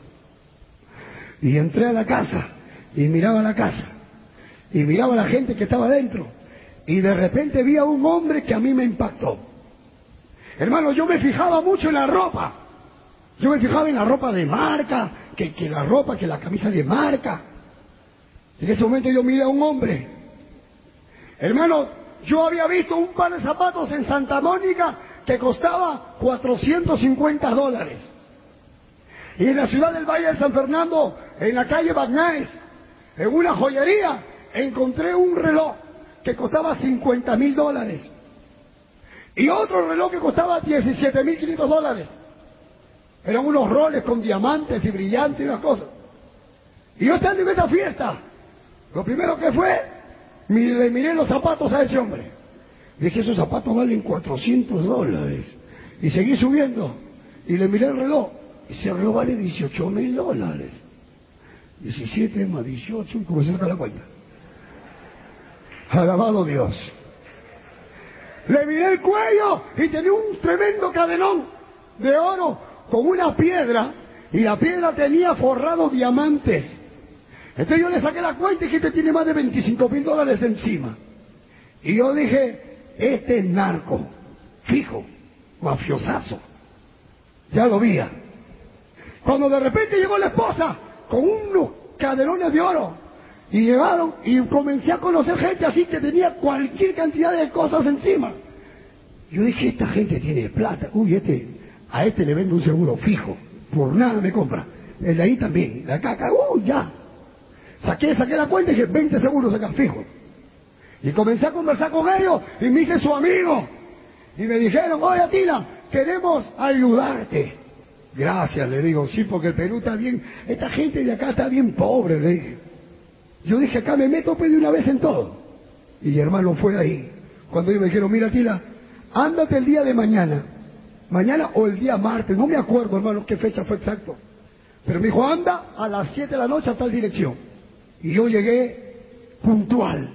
[SPEAKER 1] Y entré a la casa, y miraba la casa, y miraba a la gente que estaba dentro. Y de repente vi a un hombre que a mí me impactó. Hermano, yo me fijaba mucho en la ropa. Yo me fijaba en la ropa de marca, que, que la ropa, que la camisa de marca. En ese momento yo miré a un hombre. Hermano, yo había visto un par de zapatos en Santa Mónica que costaba cuatrocientos cincuenta dólares. Y en la ciudad del Valle de San Fernando, en la calle Bagnáez, en una joyería, encontré un reloj que costaba cincuenta mil dólares. Y otro reloj que costaba diecisiete mil quinientos dólares. Eran unos roles con diamantes y brillantes y unas cosas. Y yo estando en esa fiesta, lo primero que fue, le miré los zapatos a ese hombre. Dije, esos zapatos valen cuatrocientos dólares. Y seguí subiendo. Y le miré el reloj. Ese reloj vale dieciocho mil dólares. diecisiete más dieciocho, y comencé a sacar la cuenta. Alabado Dios. Le miré el cuello y tenía un tremendo cadenón de oro con una piedra, y la piedra tenía forrado diamantes. Entonces yo le saqué la cuenta y dije, este tiene más de veinticinco mil dólares encima. Y yo dije, este es narco, fijo, mafiosazo. Ya lo vi. Cuando de repente llegó la esposa con unos caderones de oro, y llegaron y comencé a conocer gente así que tenía cualquier cantidad de cosas encima. Yo dije, esta gente tiene plata. Uy, este, a este le vendo un seguro fijo, por nada me compra. El de ahí también, la caca, uy, ya. Saqué, saqué la cuenta y dije, veinte seguros acá, fijo. Y comencé a conversar con ellos y me hice su amigo. Y me dijeron, oye Atila, queremos ayudarte. Gracias, le digo, sí, porque el Perú está bien, esta gente de acá está bien pobre, le dije. Yo dije, acá me meto pues de una vez en todo. Y mi hermano fue ahí. Cuando ellos me dijeron, mira Atila, ándate el día de mañana. Mañana o el día martes, no me acuerdo hermano qué fecha fue exacto. Pero me dijo, anda a las siete de la noche a tal dirección. Y yo llegué puntual.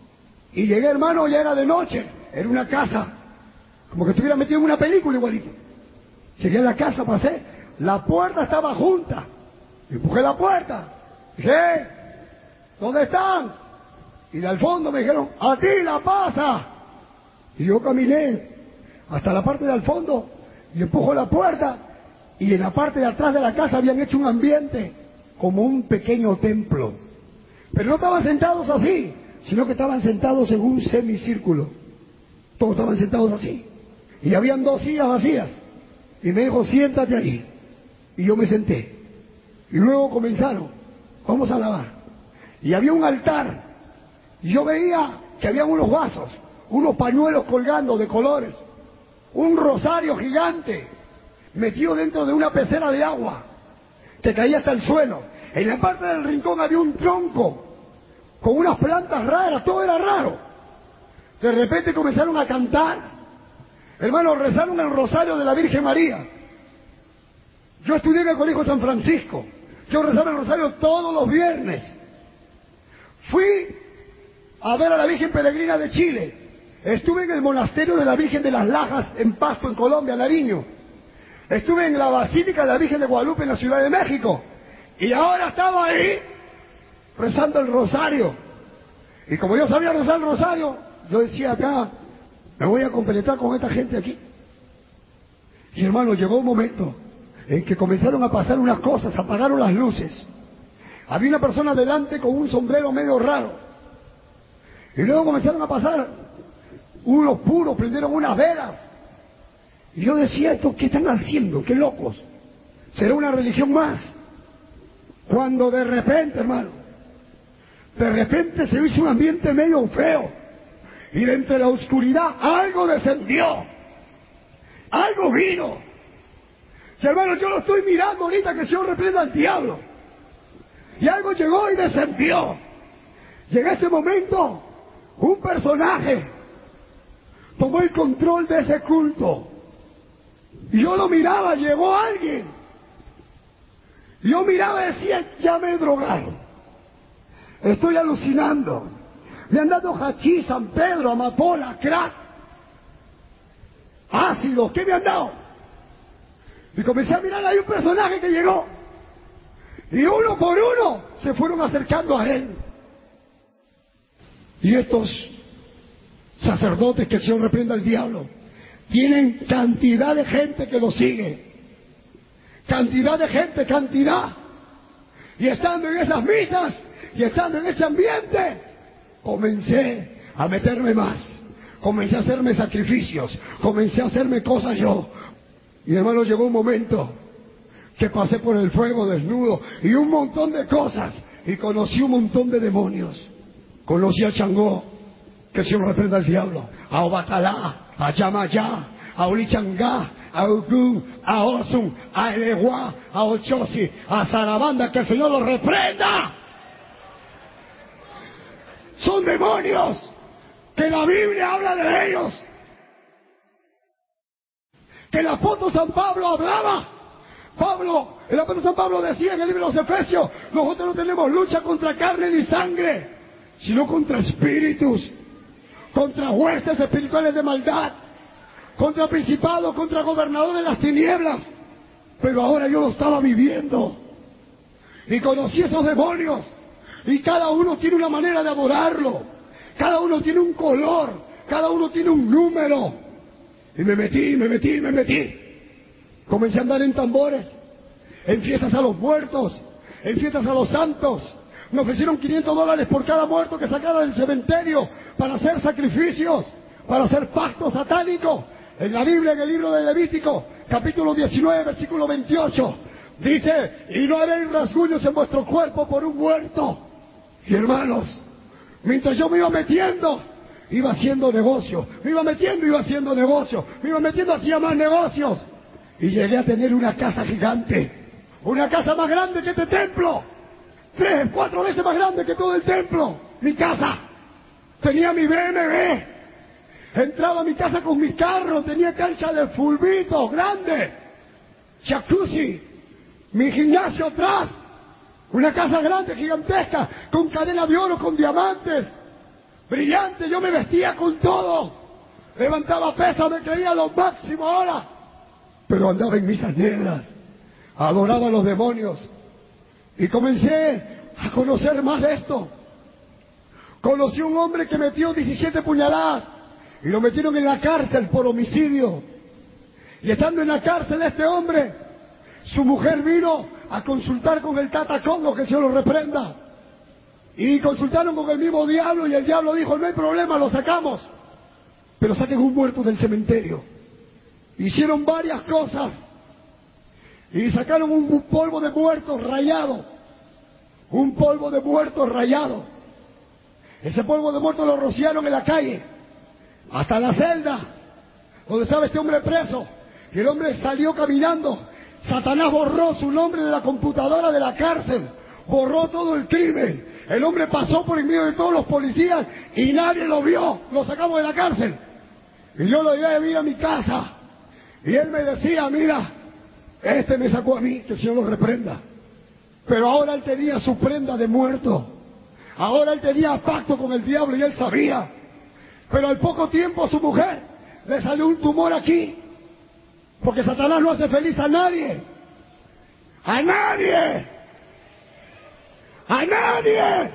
[SPEAKER 1] Y llegué hermano, ya era de noche, era una casa, como que estuviera metido en una película igualito. Llegué a la casa, pasé, la puerta estaba junta. Empujé la puerta. Dije, ¿dónde están? Y de al fondo me dijeron, a ti la pasa. Y yo caminé hasta la parte de al fondo y empujo la puerta. Y en la parte de atrás de la casa habían hecho un ambiente como un pequeño templo. Pero no estaban sentados así, sino que estaban sentados en un semicírculo. Todos estaban sentados así. Y habían dos sillas vacías. Y me dijo, siéntate ahí. Y yo me senté. Y luego comenzaron, vamos a alabar. Y había un altar. Y yo veía que había unos vasos, unos pañuelos colgando de colores, un rosario gigante metido dentro de una pecera de agua que caía hasta el suelo. En la parte del rincón había un tronco con unas plantas raras, todo era raro. De repente comenzaron a cantar. Hermanos, rezaron el rosario de la Virgen María. Yo estudié en el Colegio San Francisco. Yo rezaba el rosario todos los viernes. Fui a ver a la Virgen Peregrina de Chile. Estuve en el monasterio de la Virgen de las Lajas, en Pasto, en Colombia, Nariño. Estuve en la Basílica de la Virgen de Guadalupe en la Ciudad de México. Y ahora estaba ahí rezando el rosario. Y como yo sabía rezar el rosario, yo decía acá, me voy a compenetrar con esta gente aquí. Y hermano, llegó un momento en que comenzaron a pasar unas cosas, apagaron las luces. Había una persona delante con un sombrero medio raro. Y luego comenzaron a pasar unos puros, prendieron unas velas. Y yo decía, ¿esto qué están haciendo? ¡Qué locos! ¿Será una religión más? Cuando de repente, hermano, de repente se hizo un ambiente medio feo. Y de entre la oscuridad algo descendió. Algo vino. Y hermano, yo lo estoy mirando ahorita que el Señor reprenda al diablo. Y algo llegó y descendió. Y en ese momento, un personaje tomó el control de ese culto. Y yo lo miraba, llegó alguien. Y yo miraba y decía, ya me he drogado. Estoy alucinando. Me han dado hachís, San Pedro, amapola, crack, ácido. ¿Qué me han dado? Y comencé a mirar, hay un personaje que llegó. Y uno por uno se fueron acercando a él. Y estos sacerdotes, que el Señor reprenda al diablo, tienen cantidad de gente que lo sigue. Cantidad de gente, cantidad. Y estando en esas misas, y estando en ese ambiente, comencé a meterme más. Comencé a hacerme sacrificios. Comencé a hacerme cosas yo. Y hermano, llegó un momento que pasé por el fuego desnudo y un montón de cosas. Y conocí un montón de demonios. Conocí a Changó, que el Señor reprenda al diablo, a Obatalá, a Yamayá, a Ulichangá, a Ugú, a Osum, a Eleguá, a Ochosi, a Zarabanda, que el Señor los reprenda. Son demonios que la Biblia habla de ellos, que el apóstol San Pablo hablaba. Pablo, el apóstol San Pablo decía en el libro de los Efesios, nosotros no tenemos lucha contra carne ni sangre, sino contra espíritus, contra huestes espirituales de maldad, contra principados, contra gobernadores de las tinieblas. Pero ahora yo lo estaba viviendo y conocí esos demonios, y cada uno tiene una manera de adorarlo, cada uno tiene un color, cada uno tiene un número. Y me metí, me metí, me metí. Comencé a andar en tambores, en fiestas a los muertos, en fiestas a los santos. Me ofrecieron quinientos dólares por cada muerto que sacara del cementerio para hacer sacrificios, para hacer pactos satánicos. En la Biblia, en el libro de Levítico, capítulo diecinueve, versículo veintiocho, dice, y no haréis rasguños en vuestro cuerpo por un muerto. Y hermanos, mientras yo me iba metiendo, iba haciendo negocios, me iba metiendo, iba haciendo negocios, me iba metiendo, hacía más negocios. Y llegué a tener una casa gigante, una casa más grande que este templo, tres, cuatro veces más grande que todo el templo, mi casa. Tenía mi B M W, entraba a mi casa con mi carro, tenía cancha de fulbito grande, jacuzzi, mi gimnasio atrás, una casa grande, gigantesca, con cadena de oro, con diamantes, brillante. Yo me vestía con todo, levantaba pesas, me creía lo máximo ahora, pero andaba en misas negras, adoraba a los demonios. Y comencé a conocer más de esto. Conocí un hombre que metió diecisiete puñaladas y lo metieron en la cárcel por homicidio. Y estando en la cárcel este hombre, su mujer vino a consultar con el Tata Congo, que el Señor lo reprenda. Y consultaron con el mismo diablo, y el diablo dijo, no hay problema, lo sacamos, pero saquen un muerto del cementerio. Hicieron varias cosas y sacaron un polvo de muertos rayado, un polvo de muertos rayado. Ese polvo de muertos lo rociaron en la calle, hasta la celda donde estaba este hombre preso, y el hombre salió caminando. Satanás borró su nombre de la computadora de la cárcel, borró todo el crimen. El hombre pasó por en medio de todos los policías y nadie lo vio. Lo sacamos de la cárcel y yo lo llevé a vivir a mi casa. Y él me decía, mira, este me sacó a mí, que el Señor lo reprenda. Pero ahora él tenía su prenda de muerto. Ahora él tenía pacto con el diablo y él sabía. Pero al poco tiempo a su mujer le salió un tumor aquí. Porque Satanás no hace feliz a nadie. ¡A nadie! ¡A nadie!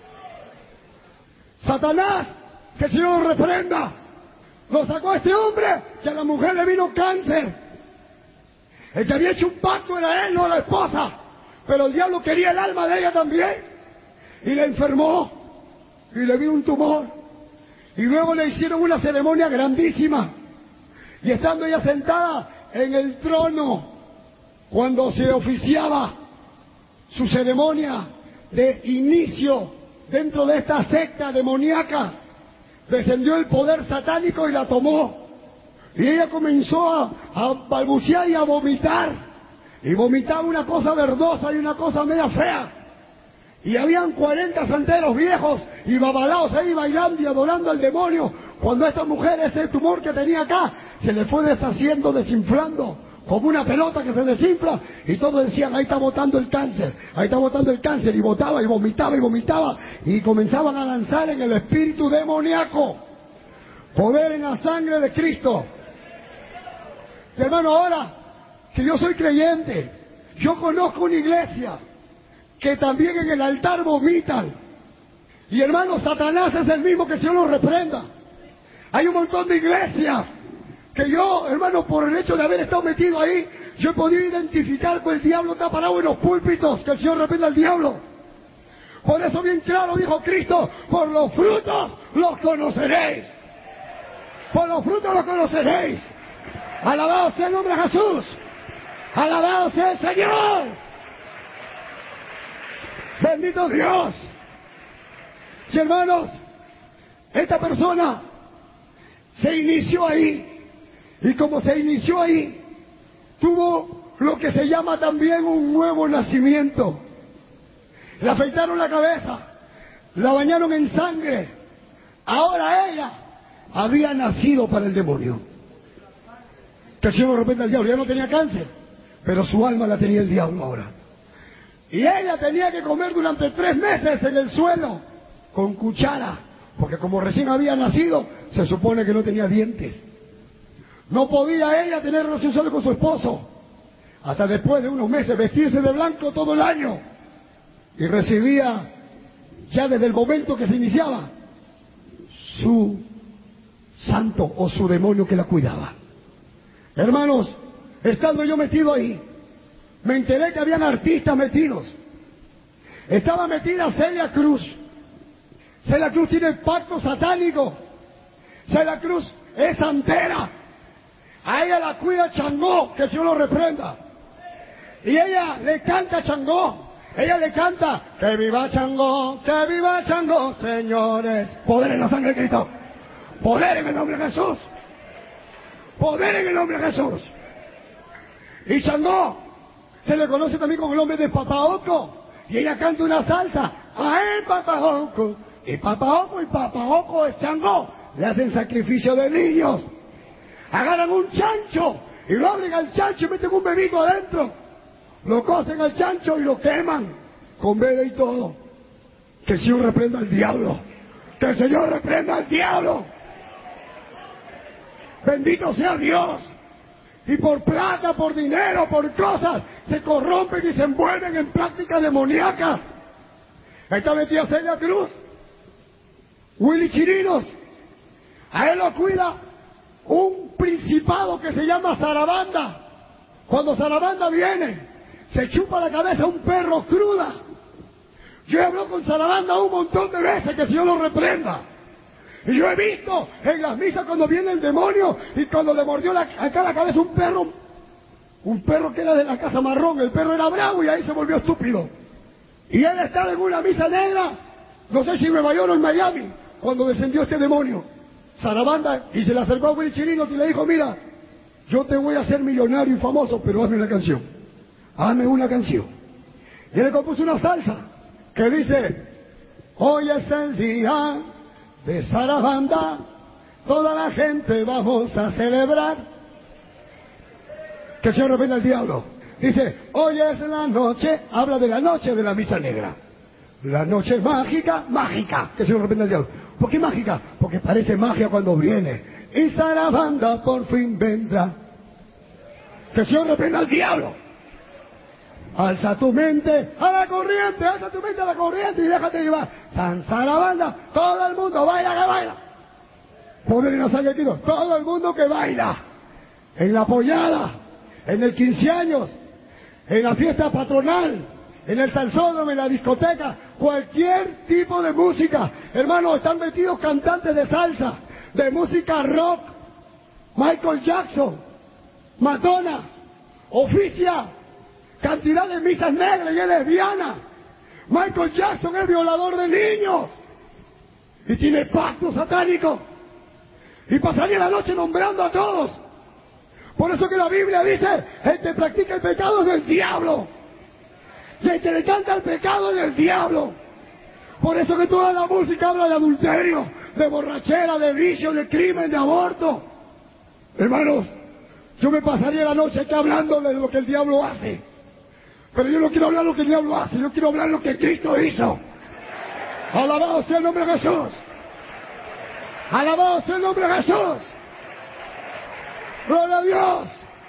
[SPEAKER 1] Satanás, que el Señor lo reprenda, lo sacó a este hombre que a la mujer le vino cáncer. El que había hecho un pacto era él, no la esposa. Pero el diablo quería el alma de ella también. Y la enfermó. Y le vino un tumor. Y luego le hicieron una ceremonia grandísima. Y estando ella sentada en el trono, cuando se oficiaba su ceremonia de inicio dentro de esta secta demoníaca, descendió el poder satánico y la tomó. Y ella comenzó a, a balbucear y a vomitar. Y vomitaba una cosa verdosa y una cosa media fea. Y habían cuarenta santeros viejos y babalaos ahí bailando y adorando al demonio. Cuando a esta mujer, ese tumor que tenía acá, se le fue deshaciendo, desinflando, como una pelota que se desinfla. Y todos decían, ahí está botando el cáncer, ahí está botando el cáncer. Y botaba y vomitaba y vomitaba. Y comenzaban a lanzar en el espíritu demoníaco poder en la sangre de Cristo. Y hermano, ahora que yo soy creyente, yo conozco una iglesia que también en el altar vomitan. Y hermano, Satanás es el mismo, que el Señor lo reprenda. Hay un montón de iglesias que yo, hermano, por el hecho de haber estado metido ahí, yo he podido identificar que el diablo está parado en los púlpitos, que el Señor reprenda al diablo. Por eso bien claro dijo Cristo, por los frutos los conoceréis. Por los frutos los conoceréis. Alabado sea el nombre de Jesús. Alabado sea el Señor. Bendito Dios. Y hermanos, esta persona se inició ahí. Y como se inició ahí, tuvo lo que se llama también un nuevo nacimiento. Le afeitaron la cabeza, la bañaron en sangre. Ahora ella había nacido para el demonio. Que el Señor de repente al diablo, ya no tenía cáncer, pero su alma la tenía el diablo ahora. Y ella tenía que comer durante tres meses en el suelo, con cuchara, porque como recién había nacido, se supone que no tenía dientes. No podía ella tener relación sexual con su esposo, hasta después de unos meses vestirse de blanco todo el año. Y recibía, ya desde el momento que se iniciaba, su santo o su demonio que la cuidaba. Hermanos, estando yo metido ahí, me enteré que habían artistas metidos. Estaba metida Celia Cruz. Celia Cruz tiene pacto satánico. Celia Cruz es santera. A ella la cuida Changó, que el Señor lo reprenda. Y ella le canta a Changó. Ella le canta, que viva Changó, que viva Changó, señores. Poder en la sangre de Cristo. Poder en el nombre de Jesús. Poder en el nombre de Jesús. Y Changó se le conoce también con el nombre de Papaoco. Y ella canta una salsa. A él Papaoco. Y Papaoco y Papaoco es Changó. Le hacen sacrificio de niños. Agarran un chancho y lo abren al chancho y meten un bebito adentro. Lo cocen al chancho y lo queman con vela y todo. Que el Señor reprenda al diablo. Que el Señor reprenda al diablo. Bendito sea Dios. Y por plata, por dinero, por cosas, se corrompen y se envuelven en prácticas demoníacas. Esta metida Celia Cruz, Willy Chirinos, a él lo cuida un principado que se llama Zarabanda. Cuando Zarabanda viene, se chupa la cabeza a un perro cruda. Yo he hablado con Zarabanda un montón de veces, que el Señor lo reprenda. Y yo he visto en las misas cuando viene el demonio y cuando le mordió la, acá la cabeza un perro, un perro que era de la casa marrón, el perro era bravo y ahí se volvió estúpido. Y él estaba en una misa negra, no sé si en Nueva York o en Miami, cuando descendió este demonio, Zarabanda, y se le acercó a Willy Chirinos y le dijo, mira, yo te voy a hacer millonario y famoso, pero hazme una canción, hazme una canción. Y él le compuso una salsa que dice, hoy es el día de Zarabanda, toda la gente vamos a celebrar. Que el Señor reprenda al diablo. Dice, hoy es la noche, habla de la noche de la misa negra. La noche mágica, mágica. Que el Señor reprenda al diablo. ¿Por qué mágica? Porque parece magia cuando viene. Y Zarabanda por fin vendrá. Que el Señor reprenda al diablo. Alza tu mente a la corriente, alza tu mente a la corriente y déjate llevar. Danza la banda, todo el mundo baila que baila. Poder en la sangre de Cristo, todo el mundo que baila. En la pollada, en el quince años, en la fiesta patronal, en el salsódromo, en la discoteca, cualquier tipo de música. Hermanos, están metidos cantantes de salsa, de música rock, Michael Jackson, Madonna, oficia, cantidad de misas negras y es lesbiana. Michael Jackson es violador de niños y tiene pactos satánicos y pasaría la noche nombrando a todos. Por eso que la Biblia dice, el que practica el pecado es del diablo y el que le canta el pecado es del diablo. Por eso que toda la música habla de adulterio, de borrachera, de vicio, de crimen, de aborto. Hermanos, yo me pasaría la noche aquí hablándole de lo que el diablo hace. Pero yo no quiero hablar lo que el diablo hace, yo quiero hablar lo que Cristo hizo. Alabado sea el nombre de Jesús. Alabado sea el nombre de Jesús. Gloria a Dios.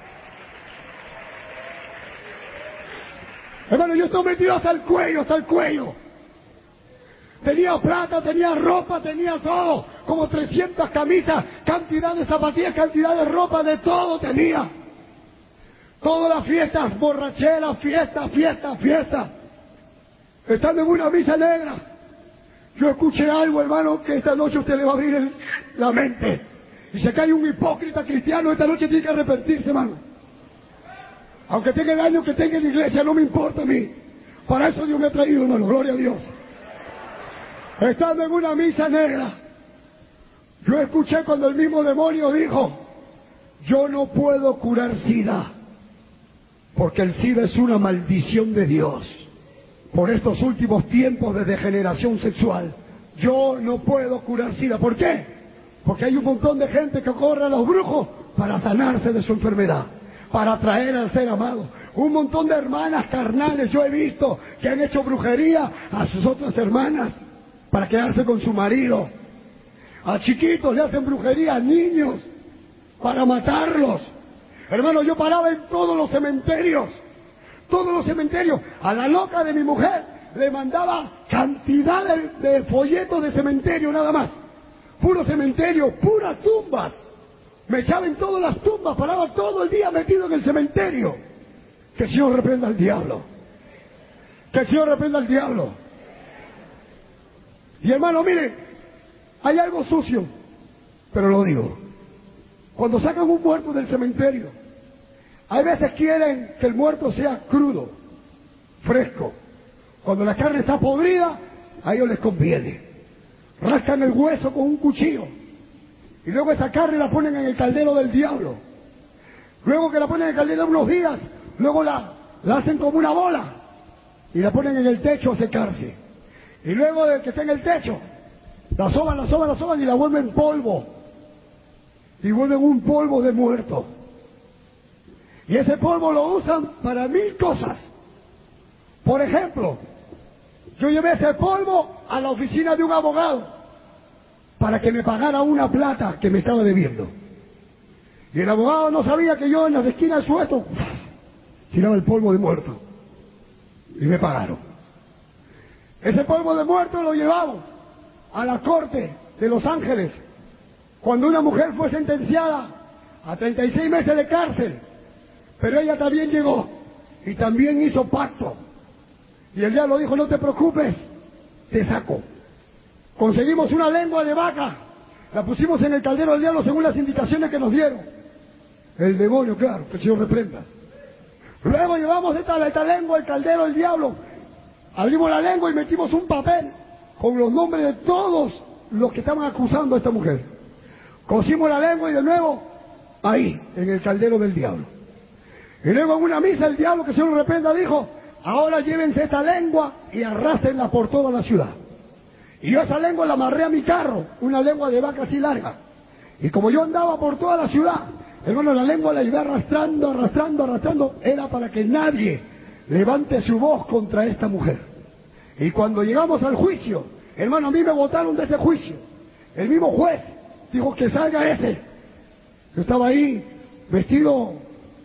[SPEAKER 1] Hermano, yo estoy metido hasta el cuello, hasta el cuello. Tenía plata, tenía ropa, tenía todo. Como trescientas camisas, cantidad de zapatillas, cantidad de ropa, de todo tenía. Todas las fiestas, borracheras, fiestas, fiestas, fiestas. Estando en una misa negra, yo escuché algo, hermano, que esta noche usted le va a abrir el, la mente. Y si acá hay un hipócrita cristiano, esta noche tiene que arrepentirse, hermano. Aunque tenga el año que tenga en la iglesia, no me importa a mí. Para eso Dios me ha traído, hermano, gloria a Dios. Estando en una misa negra, yo escuché cuando el mismo demonio dijo, yo no puedo curar SIDA, porque el SIDA es una maldición de Dios. Por estos últimos tiempos de degeneración sexual, yo no puedo curar SIDA. ¿Por qué? Porque hay un montón de gente que corre a los brujos para sanarse de su enfermedad, para atraer al ser amado. Un montón de hermanas carnales yo he visto que han hecho brujería a sus otras hermanas para quedarse con su marido. A chiquitos le hacen brujería, a niños, para matarlos. Hermano, yo paraba en todos los cementerios, todos los cementerios. A la loca de mi mujer le mandaba cantidad de, de folletos de cementerio nada más. Puro cementerio, puras tumbas. Me echaba en todas las tumbas, paraba todo el día metido en el cementerio. Que el Señor reprenda al diablo. Que el Señor reprenda al diablo. Y hermano, miren, hay algo sucio, pero lo digo. Cuando sacan un muerto del cementerio, hay veces quieren que el muerto sea crudo, fresco. Cuando la carne está podrida, a ellos les conviene. Rascan el hueso con un cuchillo y luego esa carne la ponen en el caldero del diablo. Luego que la ponen en el caldero unos días, luego la, la hacen como una bola y la ponen en el techo a secarse. Y luego de que esté en el techo, la soban, la soban, la soban y la vuelven polvo. Y vuelven un polvo de muerto. Y ese polvo lo usan para mil cosas. Por ejemplo, yo llevé ese polvo a la oficina de un abogado para que me pagara una plata que me estaba debiendo. Y el abogado no sabía que yo en las esquinas de su esto tiraba el polvo de muerto. Y me pagaron. Ese polvo de muerto lo llevamos a la corte de Los Ángeles. Cuando una mujer fue sentenciada a treinta y seis meses de cárcel, pero ella también llegó y también hizo pacto. Y el diablo dijo, no te preocupes, te saco. Conseguimos una lengua de vaca, la pusimos en el caldero del diablo según las indicaciones que nos dieron. El demonio, claro, que el Señor reprenda. Luego llevamos esta, esta lengua al caldero del diablo, abrimos la lengua y metimos un papel con los nombres de todos los que estaban acusando a esta mujer. Cosimos la lengua y de nuevo ahí, en el caldero del diablo. Y luego en una misa el diablo, que el Señor reprenda, dijo, ahora llévense esta lengua y arrásenla por toda la ciudad. Y yo esa lengua la amarré a mi carro, una lengua de vaca así larga. Y como yo andaba por toda la ciudad, hermano, la lengua la iba arrastrando, arrastrando, arrastrando. Era para que nadie levante su voz contra esta mujer. Y cuando llegamos al juicio, hermano, a mí me botaron de ese juicio. El mismo juez dijo que salga ese. Yo estaba ahí, vestido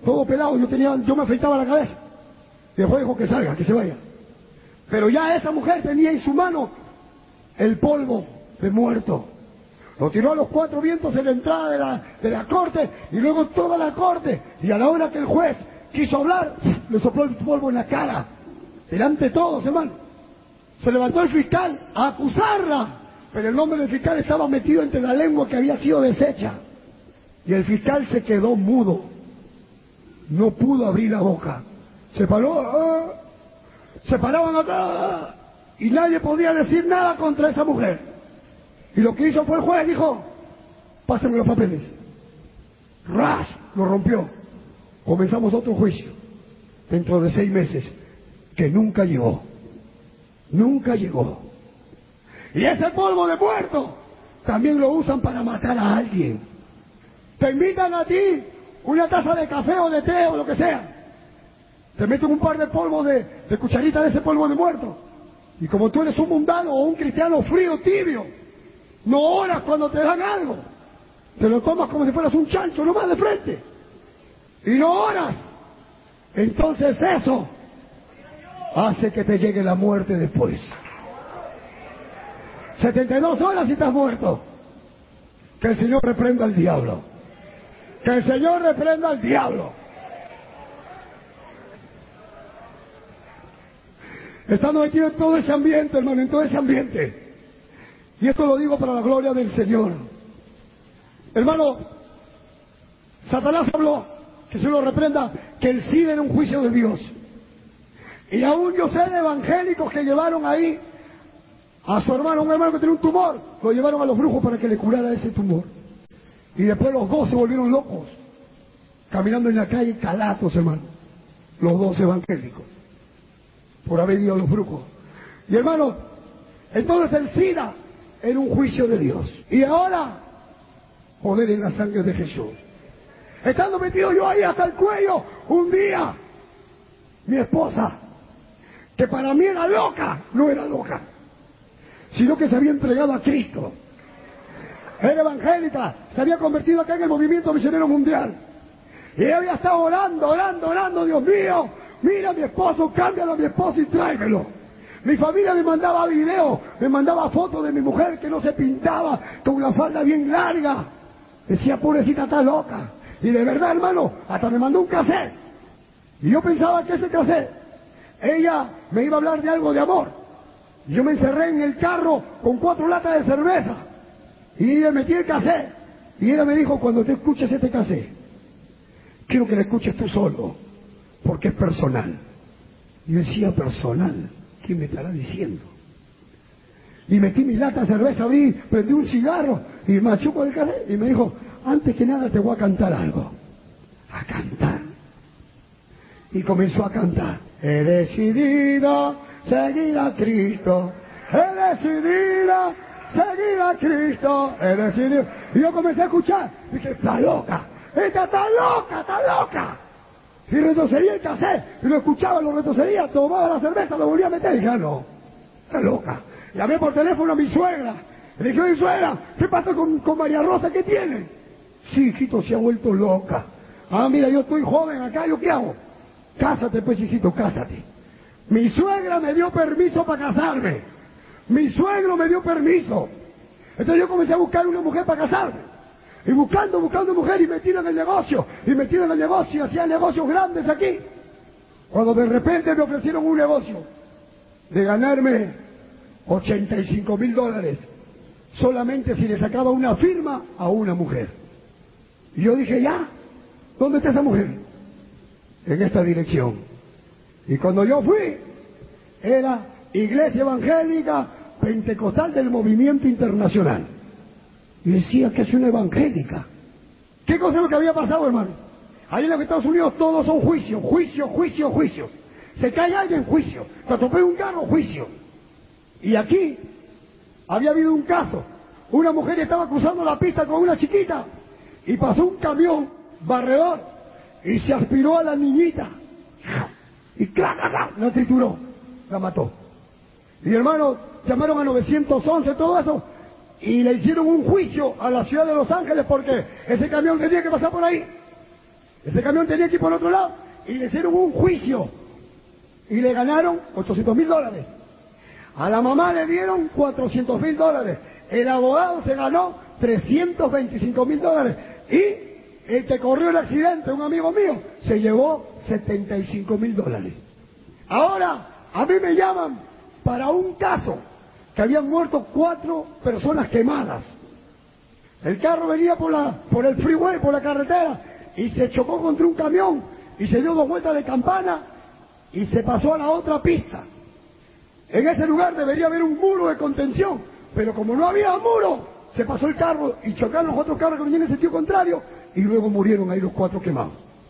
[SPEAKER 1] todo pelado, yo tenía, yo me afeitaba la cabeza. Y después dijo que salga, que se vaya. Pero ya esa mujer tenía en su mano el polvo de muerto. Lo tiró a los cuatro vientos en la entrada de la, de la corte y luego toda la corte. Y a la hora que el juez quiso hablar, le sopló el polvo en la cara. Delante de todos, hermano. Se levantó el fiscal a acusarla. Pero el nombre del fiscal estaba metido entre la lengua que había sido deshecha. Y el fiscal se quedó mudo. No pudo abrir la boca. Se paró. Ah, se paraban acá. Y nadie podía decir nada contra esa mujer. Y lo que hizo fue el juez, dijo, pásenme los papeles. ¡Ras! Lo rompió. Comenzamos otro juicio. Dentro de seis meses. Que nunca llegó. Nunca llegó. Y ese polvo de muerto también lo usan para matar a alguien. Te invitan a ti una taza de café o de té o lo que sea. Te meten un par de polvos de, de cucharita de ese polvo de muerto. Y como tú eres un mundano o un cristiano frío, tibio, no oras cuando te dan algo. Te lo tomas como si fueras un chancho, nomás de frente. Y no oras. Entonces eso hace que te llegue la muerte después. setenta y dos horas y estás muerto. Que el Señor reprenda al diablo. Que el Señor reprenda al diablo. Estamos metidos en todo ese ambiente, hermano, en todo ese ambiente. Y esto lo digo para la gloria del Señor. Hermano, Satanás habló, que se lo reprenda, que el SIDA era un juicio de Dios. Y aún yo sé de evangélicos que llevaron ahí a su hermano, un hermano que tenía un tumor, lo llevaron a los brujos para que le curara ese tumor. Y después los dos se volvieron locos, caminando en la calle calatos, hermano, los dos evangélicos, por haber ido a los brujos. Y hermano, entonces el SIDA era un juicio de Dios. Y ahora, poder en la sangre de Jesús. Estando metido yo ahí hasta el cuello, un día, mi esposa, que para mí era loca, no era loca, sino que se había entregado a Cristo. Era evangélica, se había convertido acá en el movimiento misionero mundial. Y ella había estado orando, orando, orando, Dios mío, mira a mi esposo, cámbialo a mi esposo y tráemelo. Mi familia me mandaba videos, me mandaba fotos de mi mujer que no se pintaba, con una falda bien larga. Decía, pobrecita, está loca. Y de verdad, hermano, hasta me mandó un cassette. Y yo pensaba que ese cassette, ella me iba a hablar de algo de amor. Y yo me encerré en el carro con cuatro latas de cerveza. Y le metí el cassette. Y ella me dijo, cuando te escuches este cassette, quiero que lo escuches tú solo, porque es personal. Y yo decía, personal, ¿quién me estará diciendo? Y metí mi lata de cerveza, abrí, prendí un cigarro y machuco el cassette y me dijo, antes que nada te voy a cantar algo. A cantar. Y comenzó a cantar. He decidido seguir a Cristo. He decidido seguir a Cristo. He decidido. Y yo comencé a escuchar. Dije, está loca. Esta está loca, está loca. Y retrocedía el cassette. Y lo escuchaba, lo retrocedía, tomaba la cerveza, lo volvía a meter. Y dije, ah, no, está loca. Llamé por teléfono a mi suegra. Le dije, oye, suegra, ¿qué pasa con, con María Rosa? ¿Qué tiene? Sí, hijito, se ha vuelto loca. Ah, mira, yo estoy joven acá, ¿yo qué hago? Cásate, pues, hijito, cásate. Mi suegra me dio permiso para casarme. Mi suegro me dio permiso. Entonces yo comencé a buscar una mujer para casarme. Y buscando, buscando mujer y metido en el negocio. Y metido en el negocio, y hacía negocios grandes aquí. Cuando de repente me ofrecieron un negocio de ganarme ochenta y cinco mil dólares solamente si le sacaba una firma a una mujer. Y yo dije, ya, ¿dónde está esa mujer? En esta dirección. Y cuando yo fui, era Iglesia Evangélica Pentecostal del Movimiento Internacional. Y decía que es una evangélica. ¿Qué cosa es lo que había pasado, hermano? Ahí en los Estados Unidos todos son juicios, juicio, juicio, juicio. Se cae alguien, juicio. Se atropella un carro, juicio. Y aquí había habido un caso. Una mujer estaba cruzando la pista con una chiquita y pasó un camión barredor y se aspiró a la niñita y ¡clac, clac, clac! La trituró, la mató. Y hermano, llamaron a nueve once, todo eso, y le hicieron un juicio a la ciudad de Los Ángeles porque ese camión tenía que pasar por ahí. Ese camión tenía que ir por otro lado y le hicieron un juicio y le ganaron ochocientos mil dólares. A la mamá le dieron cuatrocientos mil dólares. El abogado se ganó trescientos veinticinco mil dólares. Y el que corrió el accidente, un amigo mío, se llevó setenta y cinco mil dólares. Ahora, a mí me llaman para un caso que habían muerto cuatro personas quemadas. El carro venía por la, por el freeway, por la carretera, y se chocó contra un camión, y se dio dos vueltas de campana, y se pasó a la otra pista. En ese lugar debería haber un muro de contención, pero como no había muro, se pasó el carro y chocaron los otros carros que venían en sentido contrario, y luego murieron ahí los cuatro quemados.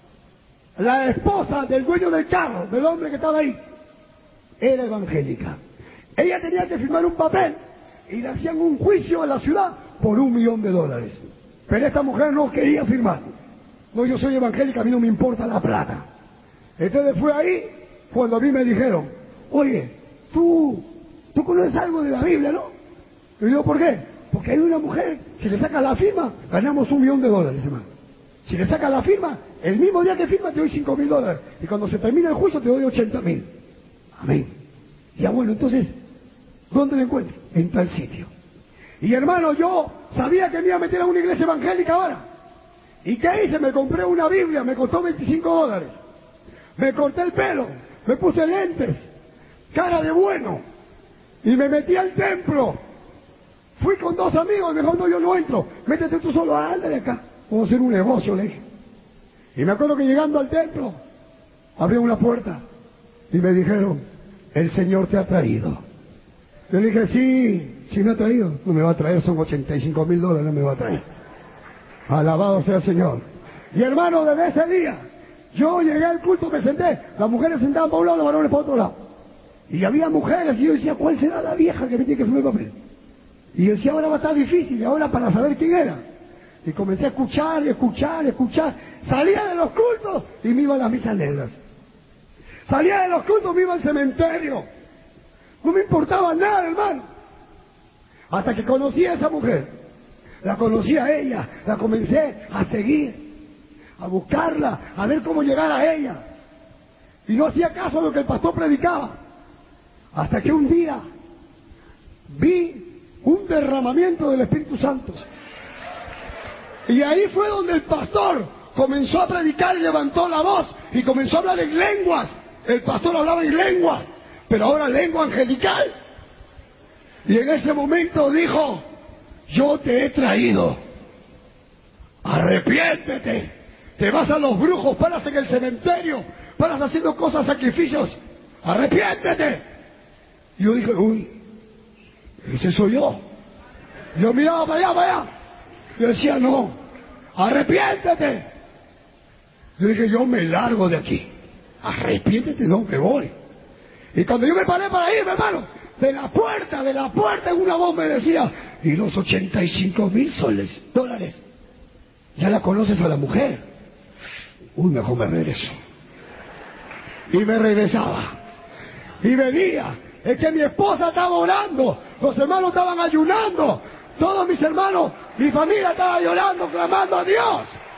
[SPEAKER 1] La esposa del dueño del carro, del hombre que estaba ahí, era evangélica. Ella tenía que firmar un papel y le hacían un juicio en la ciudad por un millón de dólares. Pero esta mujer no quería firmar. No, yo soy evangélica, a mí no me importa la plata. Entonces fue ahí cuando a mí me dijeron, oye, tú, tú conoces algo de la Biblia, ¿no? Y yo, ¿por qué? Porque hay una mujer, si le sacas la firma, ganamos un millón de dólares, hermano. Si le sacas la firma, el mismo día que firma te doy cinco mil dólares. Y cuando se termina el juicio te doy ochenta mil. Amén. Ya bueno, entonces, ¿dónde la encuentro? En tal sitio. Y hermano, yo sabía que me iba a meter a una iglesia evangélica ahora. ¿Y qué hice? Me compré una Biblia, me costó veinticinco dólares. Me corté el pelo, me puse lentes, cara de bueno, y me metí al templo. Fui con dos amigos, mejor no, yo no entro. Métete tú solo, ándale acá. Vamos a hacer un negocio, le dije. Y me acuerdo que llegando al templo, abrí una puerta y me dijeron, el Señor te ha traído. Yo le dije, sí, sí me ha traído. No me va a traer, son ochenta y cinco mil dólares, no me va a traer. Alabado sea el Señor. Y hermano, desde ese día, yo llegué al culto, me senté, las mujeres sentaban para un lado, los varones para otro lado. Y había mujeres, y yo decía, ¿cuál será la vieja que me tiene que firmar el papel? Y yo decía, ahora va a estar difícil, y ahora para saber quién era. Y comencé a escuchar, y escuchar, y escuchar. Salía de los cultos y me iba a las misas negras. Salía de los cultos, me iba al cementerio. No me importaba nada, hermano. Hasta que conocí a esa mujer. La conocí a ella, la comencé a seguir, a buscarla, a ver cómo llegar a ella. Y no hacía caso a lo que el pastor predicaba. Hasta que un día vi un derramamiento del Espíritu Santo. Y ahí fue donde el pastor comenzó a predicar y levantó la voz y comenzó a hablar en lenguas. El pastor hablaba en lenguas, pero ahora lengua angelical. Y en ese momento dijo, yo te he traído, arrepiéntete. Te vas a los brujos, paras en el cementerio, paras haciendo cosas, sacrificios, arrepiéntete. Y yo dije, uy, ese soy yo. Yo miraba para allá, para allá. Yo decía, no, arrepiéntete. Yo dije, yo me largo de aquí. Arrepiéntete, no, me voy. Y cuando yo me paré para irme, hermano, de la puerta, de la puerta, en una voz me decía, y los ochenta y cinco mil soles, dólares, ya la conoces a la mujer. Uy, mejor me regreso. Y me regresaba. Y venía. Es que mi esposa estaba orando, los hermanos estaban ayunando, todos mis hermanos, mi familia estaba llorando, clamando a Dios.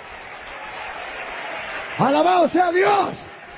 [SPEAKER 1] Alabado sea Dios.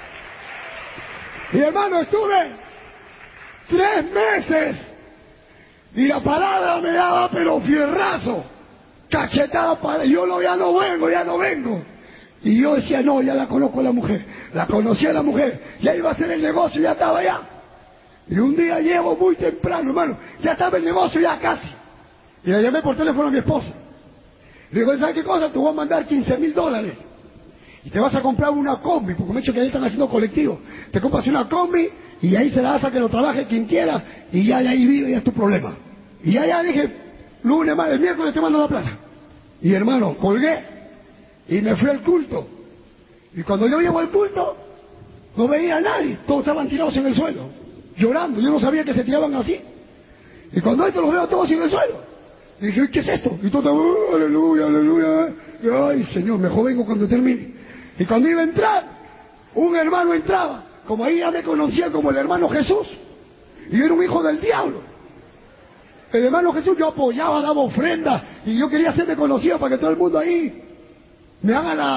[SPEAKER 1] Y hermano, estuve tres meses y la palabra me daba pero fierrazo, cachetada para... Yo no, ya no vengo, ya no vengo. Y yo decía, no, ya la conozco a la mujer, la conocí a la mujer, ya iba a hacer el negocio, ya estaba allá. Y un día llego muy temprano, hermano, ya estaba el negocio ya casi. Y le llamé por teléfono a mi esposa. Le digo, ¿sabes qué cosa? Te voy a mandar quince mil dólares. Y te vas a comprar una combi, porque me he dicho que ahí están haciendo colectivo. Te compras una combi y ahí se la das a que lo trabaje quien quiera y ya, ya ahí vive, ya es tu problema. Y ya, ya dije, lunes, más el miércoles te mando la plata. Y hermano, colgué y me fui al culto. Y cuando yo llego al culto, no veía a nadie, todos estaban tirados en el suelo, llorando. Yo no sabía que se tiraban así. Y cuando esto los veo todos en el suelo, y dije, ¿qué es esto? Y todo, oh, aleluya, aleluya. Y, ay, Señor, mejor vengo cuando termine. Y cuando iba a entrar, un hermano entraba, como ahí ya me conocía como el hermano Jesús, y yo era un hijo del diablo. El hermano Jesús, yo apoyaba, daba ofrendas, y yo quería hacerme conocido para que todo el mundo ahí me haga la,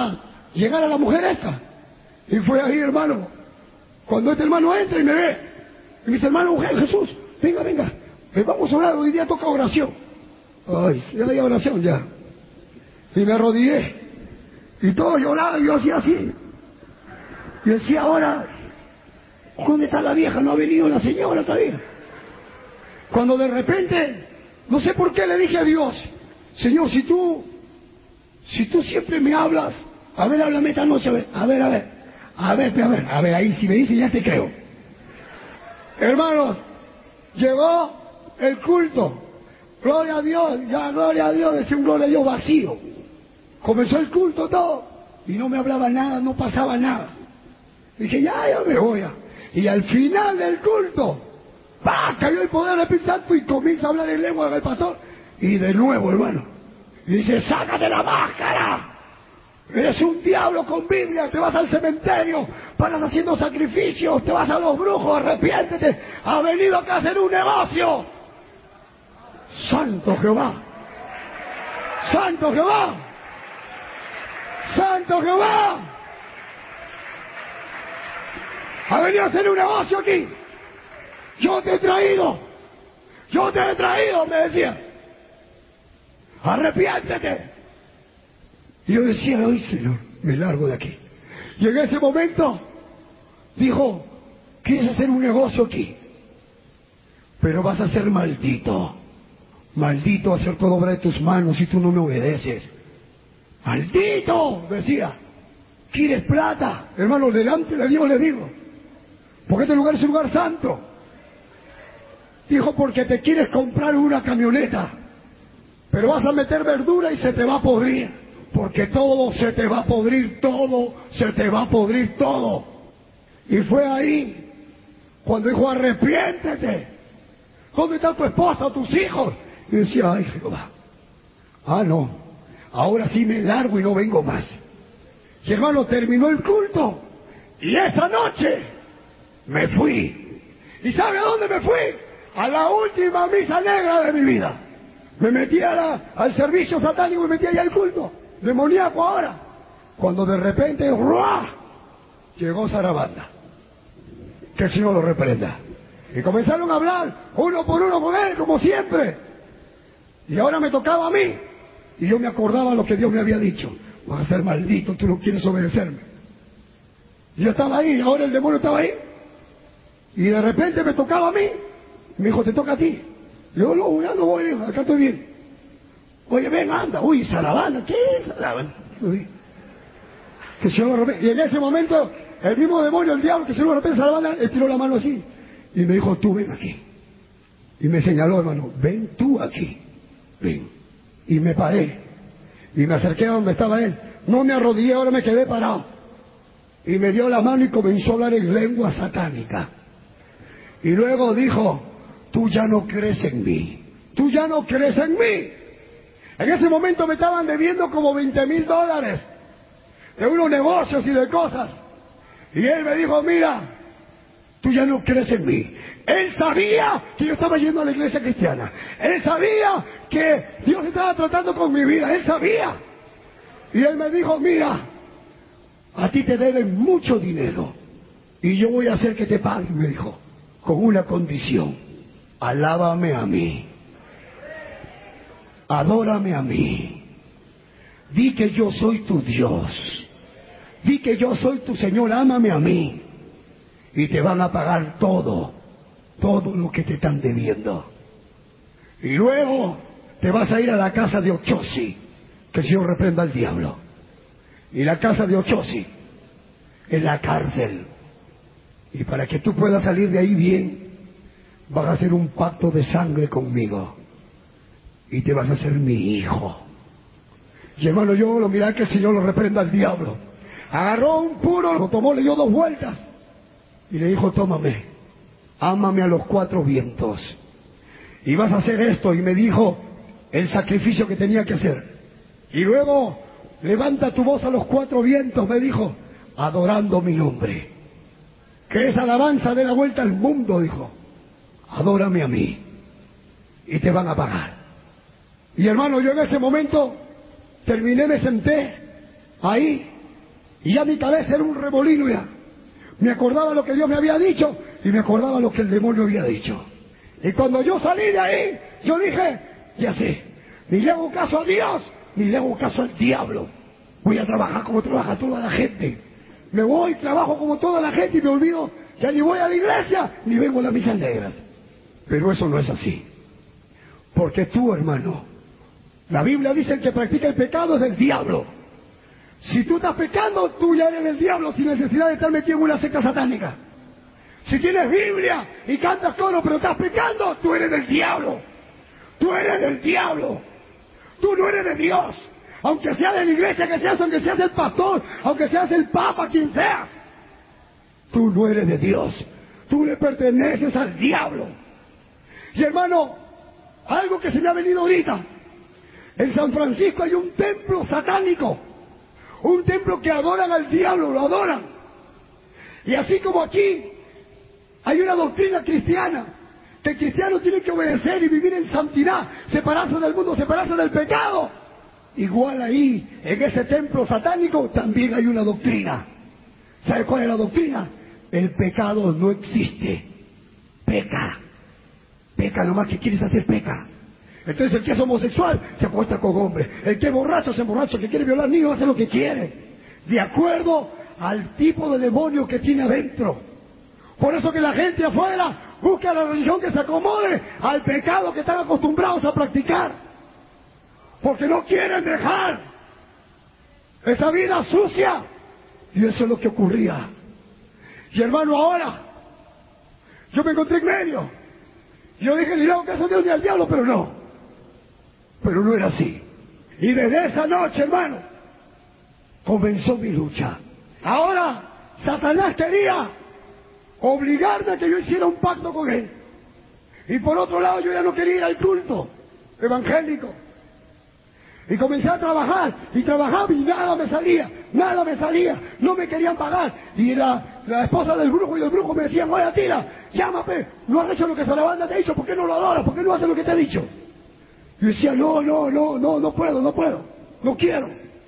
[SPEAKER 1] llegar a la mujer esta. Y fue ahí, hermano, cuando este hermano entra y me ve, y me dice, hermano, mujer, Jesús, venga, venga, pues vamos a orar, hoy día toca oración. Ay, ya hay oración ya. Y me arrodillé, y todo lloraba, y yo hacía así. Y decía, ahora, ¿dónde está la vieja? No ha venido la señora todavía. Cuando de repente, no sé por qué le dije a Dios, Señor, si tú, si tú siempre me hablas, a ver, háblame esta noche, a ver, a ver, a ver, a ver, a ver, a ver, ahí si me dice ya te creo. Hermanos, llegó el culto, gloria a Dios, ya gloria a Dios, decía un gloria a Dios vacío. Comenzó el culto todo, y no me hablaba nada, no pasaba nada. Dije, ya, ya me voy a. Y al final del culto, ¡pah!, cayó el poder del Espíritu Santo y comienza a hablar en lengua del pastor. Y de nuevo, hermano, y dice, sácate la máscara. Eres un diablo con Biblia, te vas al cementerio, paras haciendo sacrificios, te vas a los brujos, arrepiéntete, has venido acá a hacer un negocio. Santo Jehová, Santo Jehová, Santo Jehová, ha venido a hacer un negocio aquí. Yo te he traído, yo te he traído, me decía. Arrepiéntete. Y yo decía, ay Señor, me largo de aquí. Y en ese momento dijo, quieres hacer un negocio aquí, pero vas a ser maldito. Maldito hacer toda obra de tus manos si tú no me obedeces. Maldito, decía. ¿Quieres plata? Hermano, delante de Dios le digo, porque este lugar es un lugar santo. Dijo, porque te quieres comprar una camioneta, pero vas a meter verdura y se te va a podrir. Porque todo se te va a podrir, todo se te va a podrir, todo. Y fue ahí cuando dijo, arrepiéntete. ¿Dónde está tu esposa, tus hijos? Y decía, ay Jehová, ah no, ahora sí me largo y no vengo más. Y hermano, terminó el culto y esa noche me fui. ¿Y sabe a dónde me fui? A la última misa negra de mi vida. Me metí a la, al servicio satánico y me metí allá al culto. Demoníaco ahora. Cuando de repente, ¡ruah!, llegó Sarabanda. Que el Señor lo reprenda. Y comenzaron a hablar uno por uno con él, como siempre. Y ahora me tocaba a mí. Y yo me acordaba lo que Dios me había dicho. Vas a ser maldito, tú no quieres obedecerme. Y yo estaba ahí, y ahora el demonio estaba ahí. Y de repente me tocaba a mí. Me dijo, te toca a ti. Yo no, ya no voy, acá estoy bien. Oye, ven, anda. Uy, Sarabanda, ¿qué es Sarabanda? Uy. Que se lo repente. Y en ese momento, el mismo demonio, el diablo, que se lo repente Sarabanda, estiró la mano así. Y me dijo, tú ven aquí. Y me señaló, hermano, ven tú aquí. Ven. Y me paré. Y me acerqué a donde estaba él. No me arrodillé, ahora me quedé parado. Y me dio la mano y comenzó a hablar en lengua satánica. Y luego dijo, tú ya no crees en mí. Tú ya no crees en mí. En ese momento me estaban debiendo como veinte mil dólares de unos negocios y de cosas. Y él me dijo, mira, tú ya no crees en mí. Él sabía que yo estaba yendo a la iglesia cristiana. Él sabía que Dios estaba tratando con mi vida. Él sabía. Y él me dijo, mira, a ti te deben mucho dinero. Y yo voy a hacer que te paguen, me dijo, con una condición. Alábame a mí. Adórame a mí. Di que yo soy tu Dios. Di que yo soy tu Señor. Ámame a mí. Y te van a pagar todo. Todo lo que te están debiendo. Y luego te vas a ir a la casa de Ochosi. Que el Señor reprenda al diablo. Y la casa de Ochosi es la cárcel. Y para que tú puedas salir de ahí bien, vas a hacer un pacto de sangre conmigo. Y te vas a hacer mi hijo. Y hermano, yo lo miré que el Señor lo reprenda al diablo. Agarró un puro, lo tomó, le dio dos vueltas. Y le dijo, tómame, ámame a los cuatro vientos. Y vas a hacer esto. Y me dijo el sacrificio que tenía que hacer. Y luego, levanta tu voz a los cuatro vientos, me dijo, adorando mi nombre. Que esa alabanza dé la vuelta al mundo, dijo. Adórame a mí. Y te van a pagar. Y hermano, yo en ese momento terminé, me senté ahí Y ya mi cabeza era un remolino ya. Me acordaba lo que Dios me había dicho y me acordaba lo que el demonio había dicho. Y cuando yo salí de ahí, yo dije, ya sé, ni le hago caso a Dios, ni le hago caso al diablo. Voy a trabajar como trabaja toda la gente. Me voy, trabajo como toda la gente y me olvido, ya ni voy a la iglesia, ni vengo a las misas negras. Pero eso no es así. Porque tú, hermano, la Biblia dice que el que practica el pecado es del diablo. Si tú estás pecando, tú ya eres del diablo sin necesidad de estar metido en una secta satánica. Si tienes Biblia y cantas coro pero estás pecando, tú eres del diablo. Tú eres del diablo. Tú no eres de Dios. Aunque sea de la iglesia que seas, aunque seas el pastor, aunque seas el papa, quien seas. Tú no eres de Dios. Tú le perteneces al diablo. Y hermano, algo que se me ha venido ahorita. En San Francisco hay un templo satánico. Un templo que adoran al diablo, lo adoran. Y así como aquí hay una doctrina cristiana, que el cristiano tiene que obedecer y vivir en santidad, separarse del mundo, separarse del pecado. Igual ahí, en ese templo satánico, también hay una doctrina. ¿Sabe cuál es la doctrina? El pecado no existe. Peca. Peca, nomás que quieres hacer peca. Entonces el que es homosexual se acuesta con hombres. El que es borracho se emborracha. El que quiere violar niños hace lo que quiere. De acuerdo al tipo de demonio que tiene adentro. Por eso que la gente afuera busca la religión que se acomode al pecado que están acostumbrados a practicar. Porque no quieren dejar esa vida sucia. Y eso es lo que ocurría. Y hermano, ahora yo me encontré en medio. Yo dije, le hago caso a Dios y al diablo, pero no. Pero no era así. Y desde esa noche, hermano, comenzó mi lucha. Ahora, Satanás quería obligarme a que yo hiciera un pacto con él. Y por otro lado, yo ya no quería ir al culto evangélico. Y comencé a trabajar, y trabajaba y nada me salía, nada me salía, no me querían pagar. Y la, la esposa del brujo y el brujo me decían, oye, Atila, llámame, no has hecho lo que Sarabanda te ha dicho, ¿por qué no lo adoras? ¿Por qué no haces lo que te he dicho? Y decía, no, no, no, no, no puedo, no puedo, no quiero.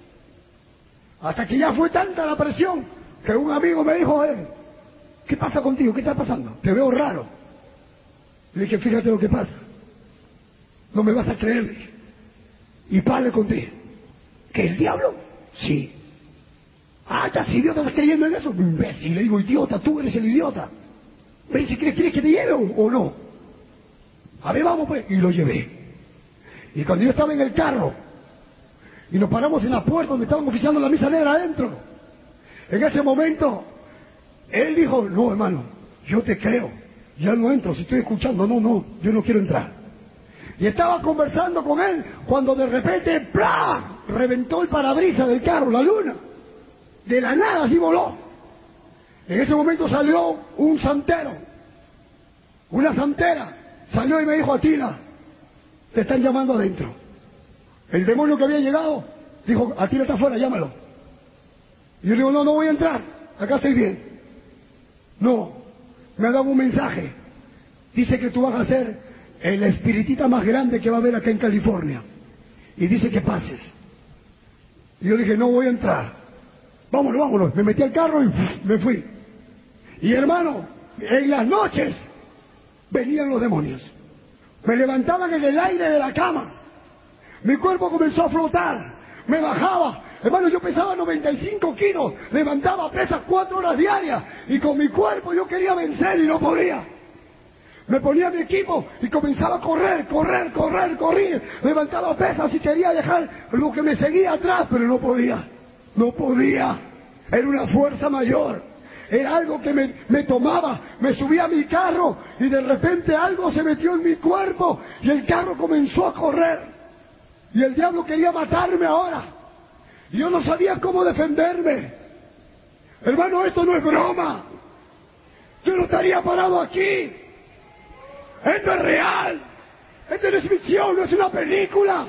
[SPEAKER 1] Hasta que ya fue tanta la presión, que un amigo me dijo, eh, ¿qué pasa contigo? ¿Qué está pasando? Te veo raro. Le dije, fíjate lo que pasa, no me vas a creer, dije. Y padre conté, ¿que el diablo? Sí. Ah, ya, si idiota estás creyendo en eso, imbécil. Le digo, idiota, tú eres el idiota. Ven, si quieres, ¿quieres que te lleve o, o no? A ver, vamos pues. Y lo llevé. Y cuando yo estaba en el carro, y nos paramos en la puerta donde estaban oficiando la misa negra adentro, en ese momento, él dijo, no, hermano, yo te creo, ya no entro, si estoy escuchando, no, no, yo no quiero entrar. Y estaba conversando con él cuando de repente ¡plá! Reventó el parabrisas del carro, la luna. De la nada así voló. En ese momento salió un santero, una santera, salió y me dijo, Atila, te están llamando adentro. El demonio que había llegado dijo, Atila está afuera, llámalo. Y yo le digo, no, no voy a entrar, acá estoy bien. No, me ha dado un mensaje. Dice que tú vas a ser el espiritista más grande que va a haber acá en California. Y dice que pases. Y yo dije, no voy a entrar. Vámonos, vámonos. Me metí al carro y ¡puf! Me fui. Y hermano, en las noches venían los demonios. Me levantaban en el aire de la cama. Mi cuerpo comenzó a flotar. Me bajaba. Hermano, yo pesaba noventa y cinco kilos. Levantaba pesas cuatro horas diarias. Y con mi cuerpo yo quería vencer y no podía. Me ponía mi equipo y comenzaba a correr, correr, correr, correr. Levantaba pesas y quería dejar lo que me seguía atrás, pero no podía. No podía. Era una fuerza mayor. Era algo que me, me tomaba. Me subía a mi carro y de repente algo se metió en mi cuerpo y el carro comenzó a correr. Y el diablo quería matarme ahora. Y yo no sabía cómo defenderme. Hermano, esto no es broma. Yo no estaría parado aquí. Esto es real. Esto no es ficción, no es una película.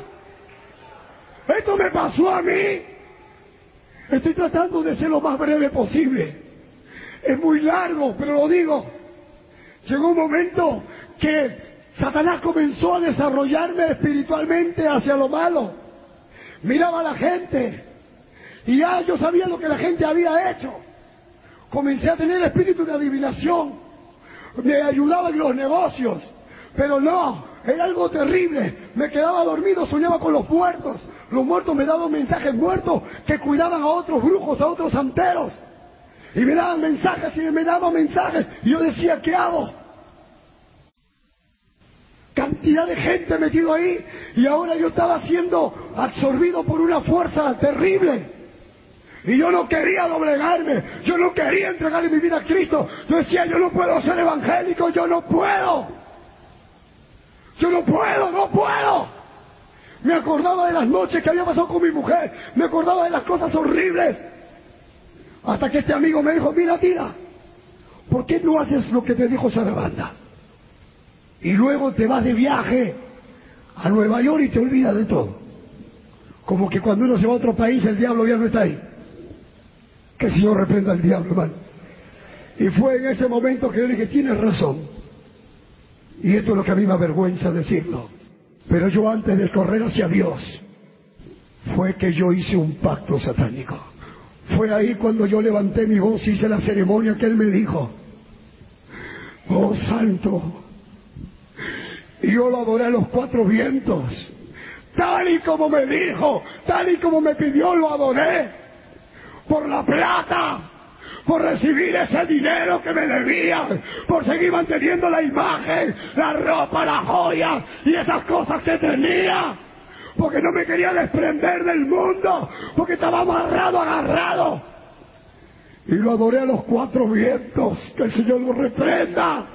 [SPEAKER 1] Esto me pasó a mí. Estoy tratando de ser lo más breve posible. Es muy largo, pero lo digo. Llegó un momento que Satanás comenzó a desarrollarme espiritualmente hacia lo malo. Miraba a la gente Y ya yo sabía lo que la gente había hecho. Comencé a tener espíritu de adivinación. Me ayudaba en los negocios. Pero no, era algo terrible. Me quedaba dormido, soñaba con los muertos. Los muertos me daban mensajes muertos que cuidaban a otros brujos, a otros santeros. Y me daban mensajes y me daban mensajes. Y yo decía, ¿qué hago? Cantidad de gente metido ahí. Y ahora yo estaba siendo absorbido por una fuerza terrible. Y yo no quería doblegarme. Yo no quería entregarle mi vida a Cristo. Yo decía, yo no puedo ser evangélico. Yo no puedo. Yo no puedo, no puedo. Me acordaba de las noches que había pasado con mi mujer. Me acordaba de las cosas horribles. Hasta que este amigo me dijo, mira, tira, ¿por qué no haces lo que te dijo esa banda? Y luego te vas de viaje a Nueva York y te olvidas de todo. Como que cuando uno se va a otro país, el diablo ya no está ahí. Que el Señor reprenda al diablo, hermano. Y fue en ese momento que yo dije, tienes razón. Y esto es lo que a mí me avergüenza decirlo. Pero yo antes de correr hacia Dios, fue que yo hice un pacto satánico. Fue ahí cuando yo levanté mi voz y hice la ceremonia que Él me dijo. Oh, Santo. Y yo lo adoré a los cuatro vientos. Tal y como me dijo, tal y como me pidió, lo adoré. Por la plata, por recibir ese dinero que me debían, por seguir manteniendo la imagen, la ropa, las joyas y esas cosas que tenía. Porque no me quería desprender del mundo, porque estaba amarrado, agarrado. Y lo adoré a los cuatro vientos, que el Señor lo reprenda.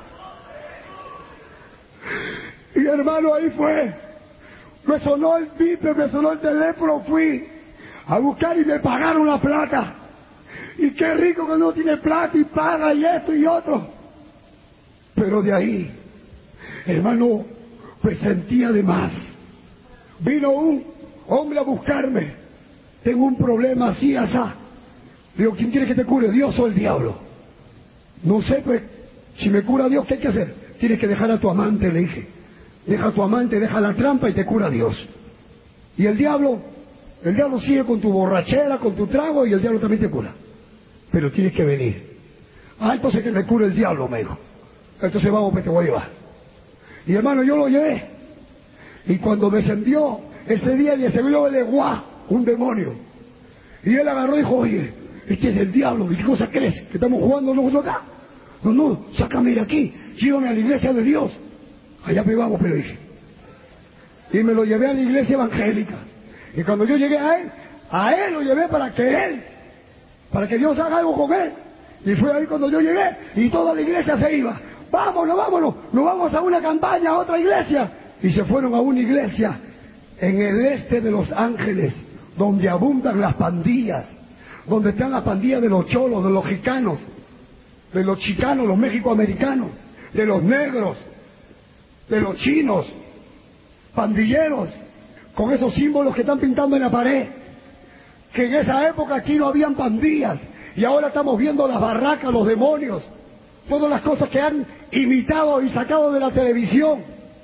[SPEAKER 1] Y hermano, ahí fue. Me sonó el pipe, me sonó el teléfono, fui a buscar y me pagaron la plata. Y qué rico que uno tiene plata y paga y esto y otro. Pero de ahí, hermano, presentía de más. Vino un hombre a buscarme. Tengo un problema así, asá. Digo, ¿quién quiere que te cure? ¿Dios o el diablo? No sé, pues, si me cura Dios, ¿qué hay que hacer? Tienes que dejar a tu amante, le dije. Deja a tu amante, deja la trampa y te cura Dios. Y el diablo, el diablo sigue con tu borrachera, con tu trago, y el diablo también te cura. Pero tienes que venir. Ah, entonces que me cure el diablo, me dijo. Entonces vamos, que te voy a llevar. Y hermano, yo lo llevé. Y cuando descendió ese día, le subió el eguá, un demonio. Y él agarró y dijo, oye, este es el diablo, ¿y qué cosa crees? ¿Que estamos jugando nosotros acá? No, no, sácame de aquí, llévame a la iglesia de Dios. Allá me vamos, pero dije. Y me lo llevé a la iglesia evangélica. Y cuando yo llegué a él, a él lo llevé para que él, para que Dios haga algo con él. Y fue ahí cuando yo llegué y toda la iglesia se iba. Vámonos, vámonos, nos vamos a una campaña, a otra iglesia. Y se fueron a una iglesia en el este de Los Ángeles, donde abundan las pandillas, donde están las pandillas de los cholos, de los chicanos, de los chicanos, los mexicoamericanos, de los negros, de los chinos, pandilleros, con esos símbolos que están pintando en la pared. Que en esa época aquí no habían pandillas, y ahora estamos viendo las barracas, los demonios, todas las cosas que han imitado y sacado de la televisión.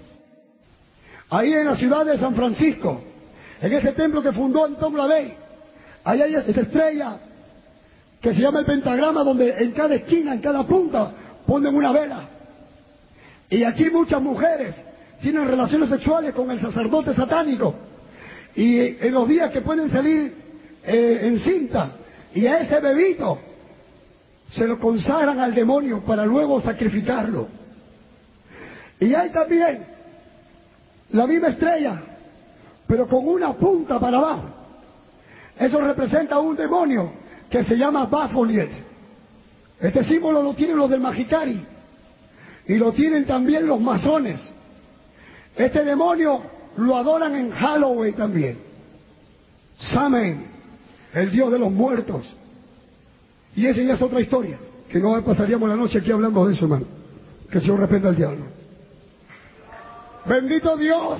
[SPEAKER 1] Ahí en la ciudad de San Francisco, en ese templo que fundó Anton LaVey, ahí hay esa estrella que se llama el pentagrama, donde en cada esquina, en cada punta, ponen una vela. Y aquí muchas mujeres tienen relaciones sexuales con el sacerdote satánico. Y en los días que pueden salir eh, en cinta, y a ese bebito se lo consagran al demonio para luego sacrificarlo. Y hay también la misma estrella, pero con una punta para abajo. Eso representa a un demonio que se llama Baphomet. Este símbolo lo tienen los del Magicari y lo tienen también los masones. Este demonio lo adoran en Halloween también. Samhain, el dios de los muertos. Y esa ya es otra historia, que no pasaríamos la noche aquí hablando de eso, hermano. Que el Señor reprenda al diablo. Bendito Dios.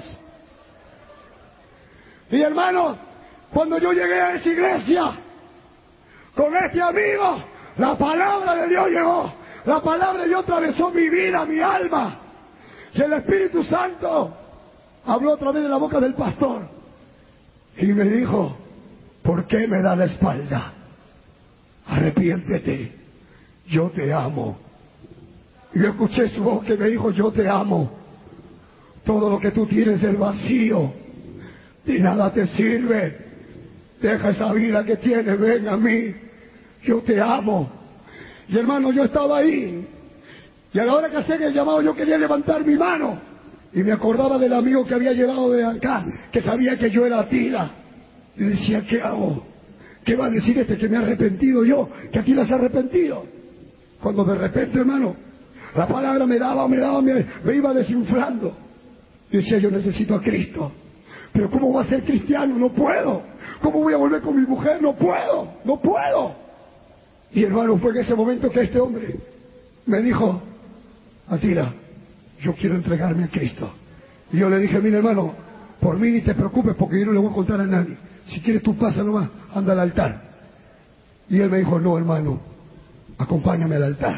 [SPEAKER 1] Y hermanos, cuando yo llegué a esa iglesia con este amigo, la palabra de Dios llegó. La palabra de Dios atravesó mi vida, mi alma. Y el Espíritu Santo habló a través de la boca del pastor y me dijo, ¿Por qué me da la espalda? Arrepiéntete, yo te amo. Y yo escuché su voz que me dijo, yo te amo. Todo lo que tú tienes es vacío, de nada te sirve. Deja esa vida que tienes, ven a mí, yo te amo. Y hermano, yo estaba ahí, y a la hora que hacía el llamado yo quería levantar mi mano, y me acordaba del amigo que había llegado de acá, que sabía que yo era Atila, y decía, ¿qué hago? ¿Qué va a decir este que me he arrepentido yo? Que Atila se ha arrepentido. Cuando de repente, hermano, la palabra me daba, me daba, me, me iba desinflando. Y decía, yo necesito a Cristo. Pero ¿cómo voy a ser cristiano? No puedo. ¿Cómo voy a volver con mi mujer? No puedo, no puedo. Y hermano, fue en ese momento que este hombre me dijo, Atila, yo quiero entregarme a Cristo. Y yo le dije, mira hermano, por mí ni te preocupes porque yo no le voy a contar a nadie. Si quieres tú pasa nomás, anda al altar. Y él me dijo, no hermano, acompáñame al altar.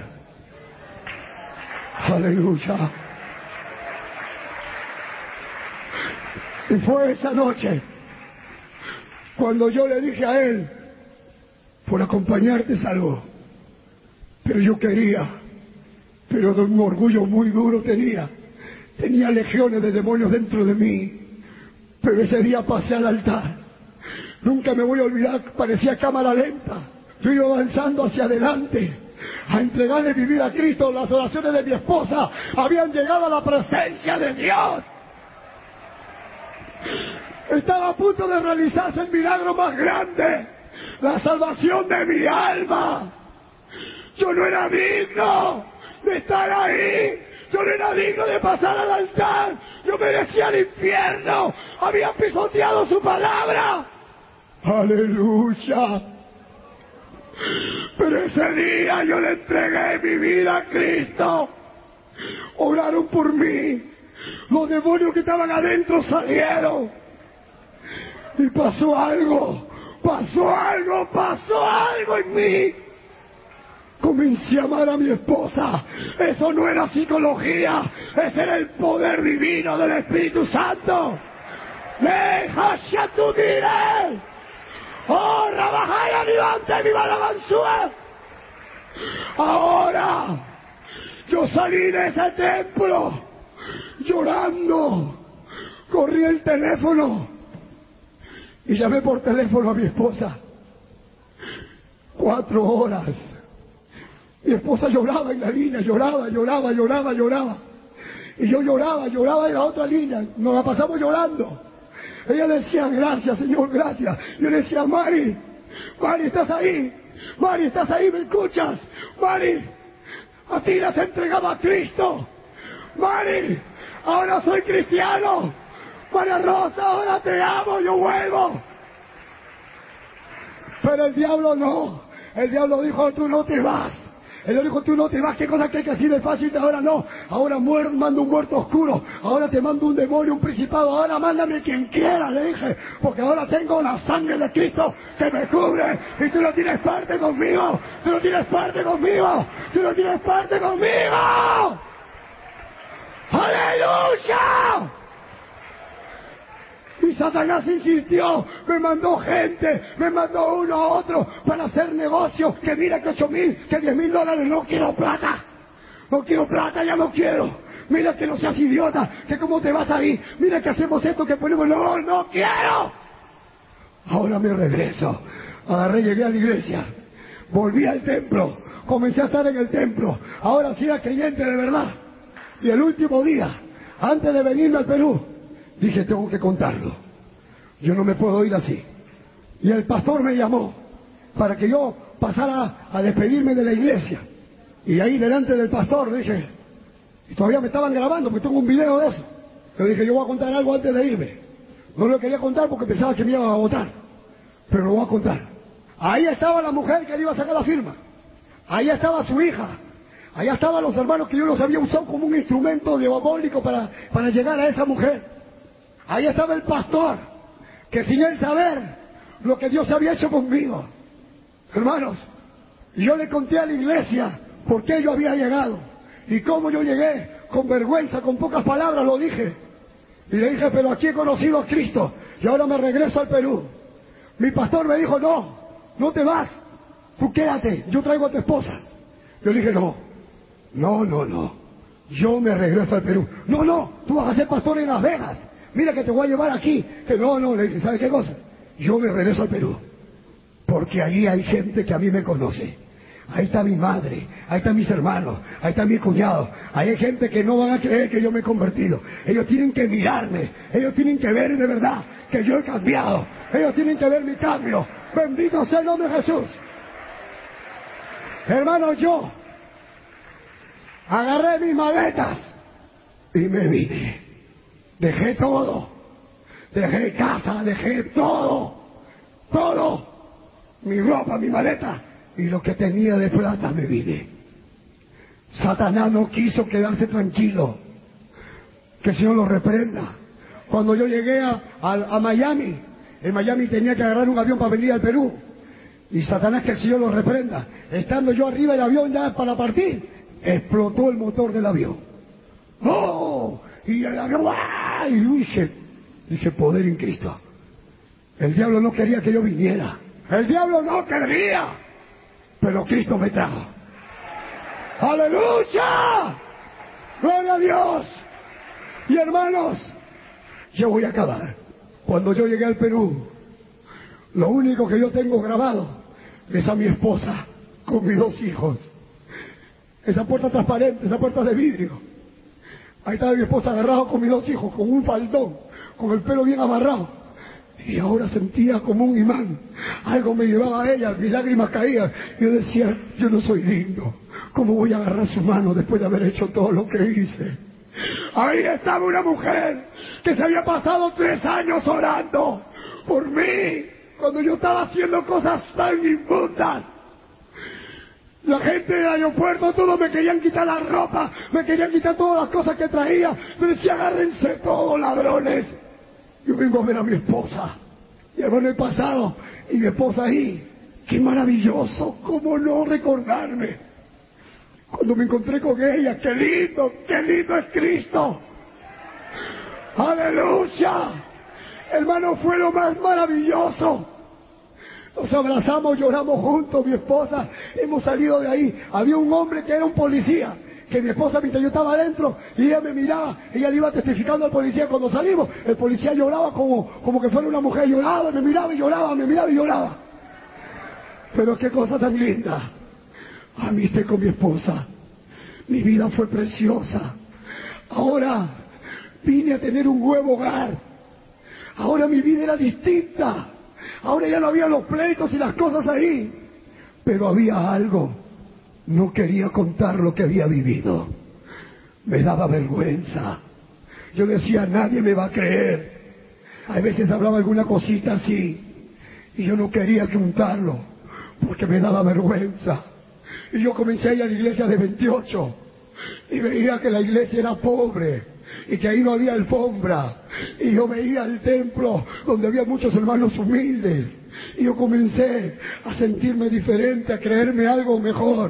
[SPEAKER 1] Aleluya. Y fue esa noche cuando yo le dije a él, por acompañarte salvo. Pero yo quería, pero de un orgullo muy duro tenía. Tenía legiones de demonios dentro de mí. Pero ese día pasé al altar. Nunca me voy a olvidar, parecía cámara lenta. Yo iba avanzando hacia adelante a entregarle mi vida a Cristo. Las oraciones de mi esposa habían llegado a la presencia de Dios. Estaba a punto de realizarse el milagro más grande, la salvación de mi alma. Yo no era digno de estar ahí. Yo no era digno de pasar al altar. Yo merecía el infierno. Había pisoteado su palabra. Aleluya. Pero ese día yo le entregué mi vida a Cristo. Oraron por mí. Los demonios que estaban adentro salieron. Y pasó algo. Pasó algo. Pasó algo en mí. Comencé a amar a mi esposa. Eso no era psicología. Ese era el poder divino del Espíritu Santo. Deja ya tu diré. Oh, trabajar adelante, viva la manzúa. Ahora, yo salí de ese templo llorando. Corrí el teléfono y llamé por teléfono a mi esposa. Cuatro horas. Mi esposa lloraba en la línea, lloraba, lloraba, lloraba, lloraba. Y yo lloraba, lloraba en la otra línea. Nos la pasamos llorando. Ella decía, gracias, Señor, gracias. Yo le decía, Mari, Mari, ¿estás ahí? Mari, ¿estás ahí? ¿Me escuchas? Mari, a ti las entregaba a Cristo. Mari, ahora soy cristiano. María Rosa, ahora te amo, yo vuelvo. Pero el diablo no. El diablo dijo, tú no te vas. Él dijo, tú no te vas, qué cosa que hay que así de fácil, ahora no. Ahora muer, mando un muerto oscuro, ahora te mando un demonio, un principado, ahora mándame quien quiera, le dije, porque ahora tengo la sangre de Cristo que me cubre, y tú no tienes parte conmigo, tú no tienes parte conmigo, tú no tienes parte conmigo. ¡Aleluya! Y Satanás insistió, me mandó gente, me mandó uno a otro para hacer negocios, que mira que ocho mil, que diez mil dólares, no quiero plata, no quiero plata, ya no quiero, mira que no seas idiota, que cómo te vas ahí, mira que hacemos esto, que ponemos, no, no quiero. Ahora me regreso, agarré, llegué a la iglesia, volví al templo, comencé a estar en el templo, ahora sí era creyente de verdad. Y el último día, antes de venirme al Perú, dije, tengo que contarlo. Yo no me puedo ir así. Y el pastor me llamó para que yo pasara a despedirme de la iglesia. Y ahí delante del pastor dije, y todavía me estaban grabando porque tengo un video de eso. Yo dije, yo voy a contar algo antes de irme. No lo quería contar porque pensaba que me iban a votar. Pero lo voy a contar. Ahí estaba la mujer que le iba a sacar la firma. Ahí estaba su hija. Allá estaban los hermanos que yo los había usado como un instrumento diabólico para, para llegar a esa mujer. Ahí estaba el pastor, que sin él saber lo que Dios había hecho conmigo. Hermanos, yo le conté a la iglesia por qué yo había llegado y cómo yo llegué, con vergüenza, con pocas palabras lo dije. Y le dije, pero aquí he conocido a Cristo y ahora me regreso al Perú. Mi pastor me dijo, no, no te vas, tú quédate, yo traigo a tu esposa. Yo le dije, no, no, no, no, yo me regreso al Perú. No, no, tú vas a ser pastor en Las Vegas, mira que te voy a llevar aquí. Que no, no, le dije, ¿sabes qué cosa? Yo me regreso al Perú, porque allí hay gente que a mí me conoce. Ahí está mi madre, ahí están mis hermanos, ahí está mi cuñado. Ahí hay gente que no van a creer que yo me he convertido. Ellos tienen que mirarme, ellos tienen que ver de verdad que yo he cambiado. Ellos tienen que ver mi cambio. Bendito sea el nombre de Jesús. Hermano, yo agarré mis maletas y me vine. Dejé todo, dejé casa, dejé todo, todo, mi ropa, mi maleta. Y lo que tenía de plata me vine. Satanás no quiso quedarse tranquilo. Que el Señor lo reprenda. Cuando yo llegué a, a, a Miami, en Miami tenía que agarrar un avión para venir al Perú. Y Satanás, que el Señor lo reprenda. Estando yo arriba del avión ya para partir, explotó el motor del avión. ¡Oh! Y el avión, ¡ah! Y dije, dije, poder en Cristo. El diablo no quería que yo viniera. El diablo no quería. Pero Cristo me trajo. ¡Aleluya! ¡Gloria a Dios! Y hermanos, yo voy a acabar. Cuando yo llegué al Perú, lo único que yo tengo grabado es a mi esposa con mis dos hijos. Esa puerta transparente, esa puerta de vidrio. Ahí estaba mi esposa agarrado con mis dos hijos, con un faldón, con el pelo bien amarrado. Y ahora sentía como un imán. Algo me llevaba a ella, mis lágrimas caían. Yo decía, yo no soy digno. ¿Cómo voy a agarrar su mano después de haber hecho todo lo que hice? Ahí estaba una mujer que se había pasado tres años orando por mí, cuando yo estaba haciendo cosas tan inmundas. La gente del aeropuerto, todos me querían quitar la ropa, me querían quitar todas las cosas que traía. Me decía, agárrense todos, ladrones. Yo vengo a ver a mi esposa. Y hermano, he pasado, y mi esposa ahí. ¡Qué maravilloso! ¿Cómo no recordarme? Cuando me encontré con ella, ¡qué lindo! ¡Qué lindo es Cristo! ¡Aleluya! Hermano, fue lo más maravilloso. Nos abrazamos, lloramos juntos, mi esposa. Hemos salido de ahí. Había un hombre que era un policía, que mi esposa, mientras yo estaba adentro, y ella me miraba, ella le iba testificando al policía. Cuando salimos, el policía lloraba como, como que fuera una mujer, lloraba, me miraba y lloraba, me miraba y lloraba. Pero qué cosa tan linda. Amiste con mi esposa. Mi vida fue preciosa. Ahora vine a tener un nuevo hogar. Ahora mi vida era distinta. Ahora ya no había los pleitos y las cosas ahí. Pero había algo. No quería contar lo que había vivido. Me daba vergüenza. Yo decía, nadie me va a creer. A veces hablaba alguna cosita así. Y yo no quería contarlo, porque me daba vergüenza. Y yo comencé a ir a la iglesia de veintiocho. Y veía que la iglesia era pobre. Y que ahí no había alfombra. Y yo veía el templo donde había muchos hermanos humildes. Y yo comencé a sentirme diferente, a creerme algo mejor.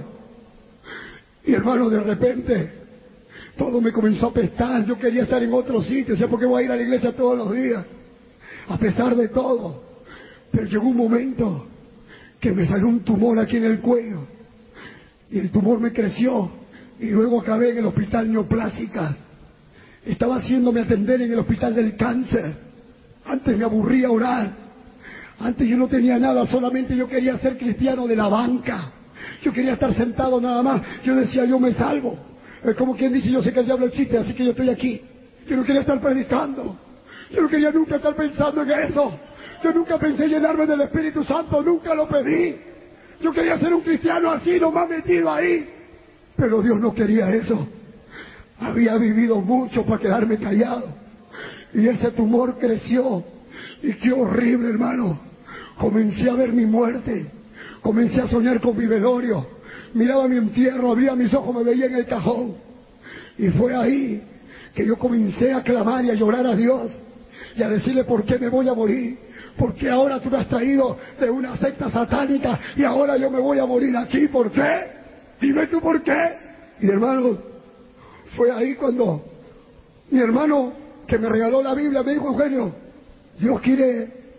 [SPEAKER 1] Y hermano, de repente, todo me comenzó a apestar. Yo quería estar en otro sitio. O sea, ¿por qué voy a ir a la iglesia todos los días? A pesar de todo. Pero llegó un momento que me salió un tumor aquí en el cuello. Y el tumor me creció. Y luego acabé en el hospital Neoplásicas. Estaba haciéndome atender en el hospital del cáncer. Antes me aburría orar. Antes yo no tenía nada, solamente yo quería ser cristiano de la banca. Yo quería estar sentado nada más. Yo decía, yo me salvo. Es como quien dice, yo sé que el diablo existe, así que yo estoy aquí. Yo no quería estar predicando. Yo no quería nunca estar pensando en eso. Yo nunca pensé llenarme del Espíritu Santo, nunca lo pedí. Yo quería ser un cristiano así, nomás metido ahí. Pero Dios no quería eso. Había vivido mucho para quedarme callado. Y ese tumor creció. Y qué horrible, hermano. Comencé a ver mi muerte. Comencé a soñar con mi velorio. Miraba mi entierro, abría mis ojos, me veía en el cajón. Y fue ahí que yo comencé a clamar y a llorar a Dios. Y a decirle, ¿por qué me voy a morir? Porque ahora tú me has traído de una secta satánica y ahora yo me voy a morir aquí. ¿Por qué? Dime tú por qué. Y hermano, fue ahí cuando mi hermano que me regaló la Biblia me dijo, Eugenio, Dios quiere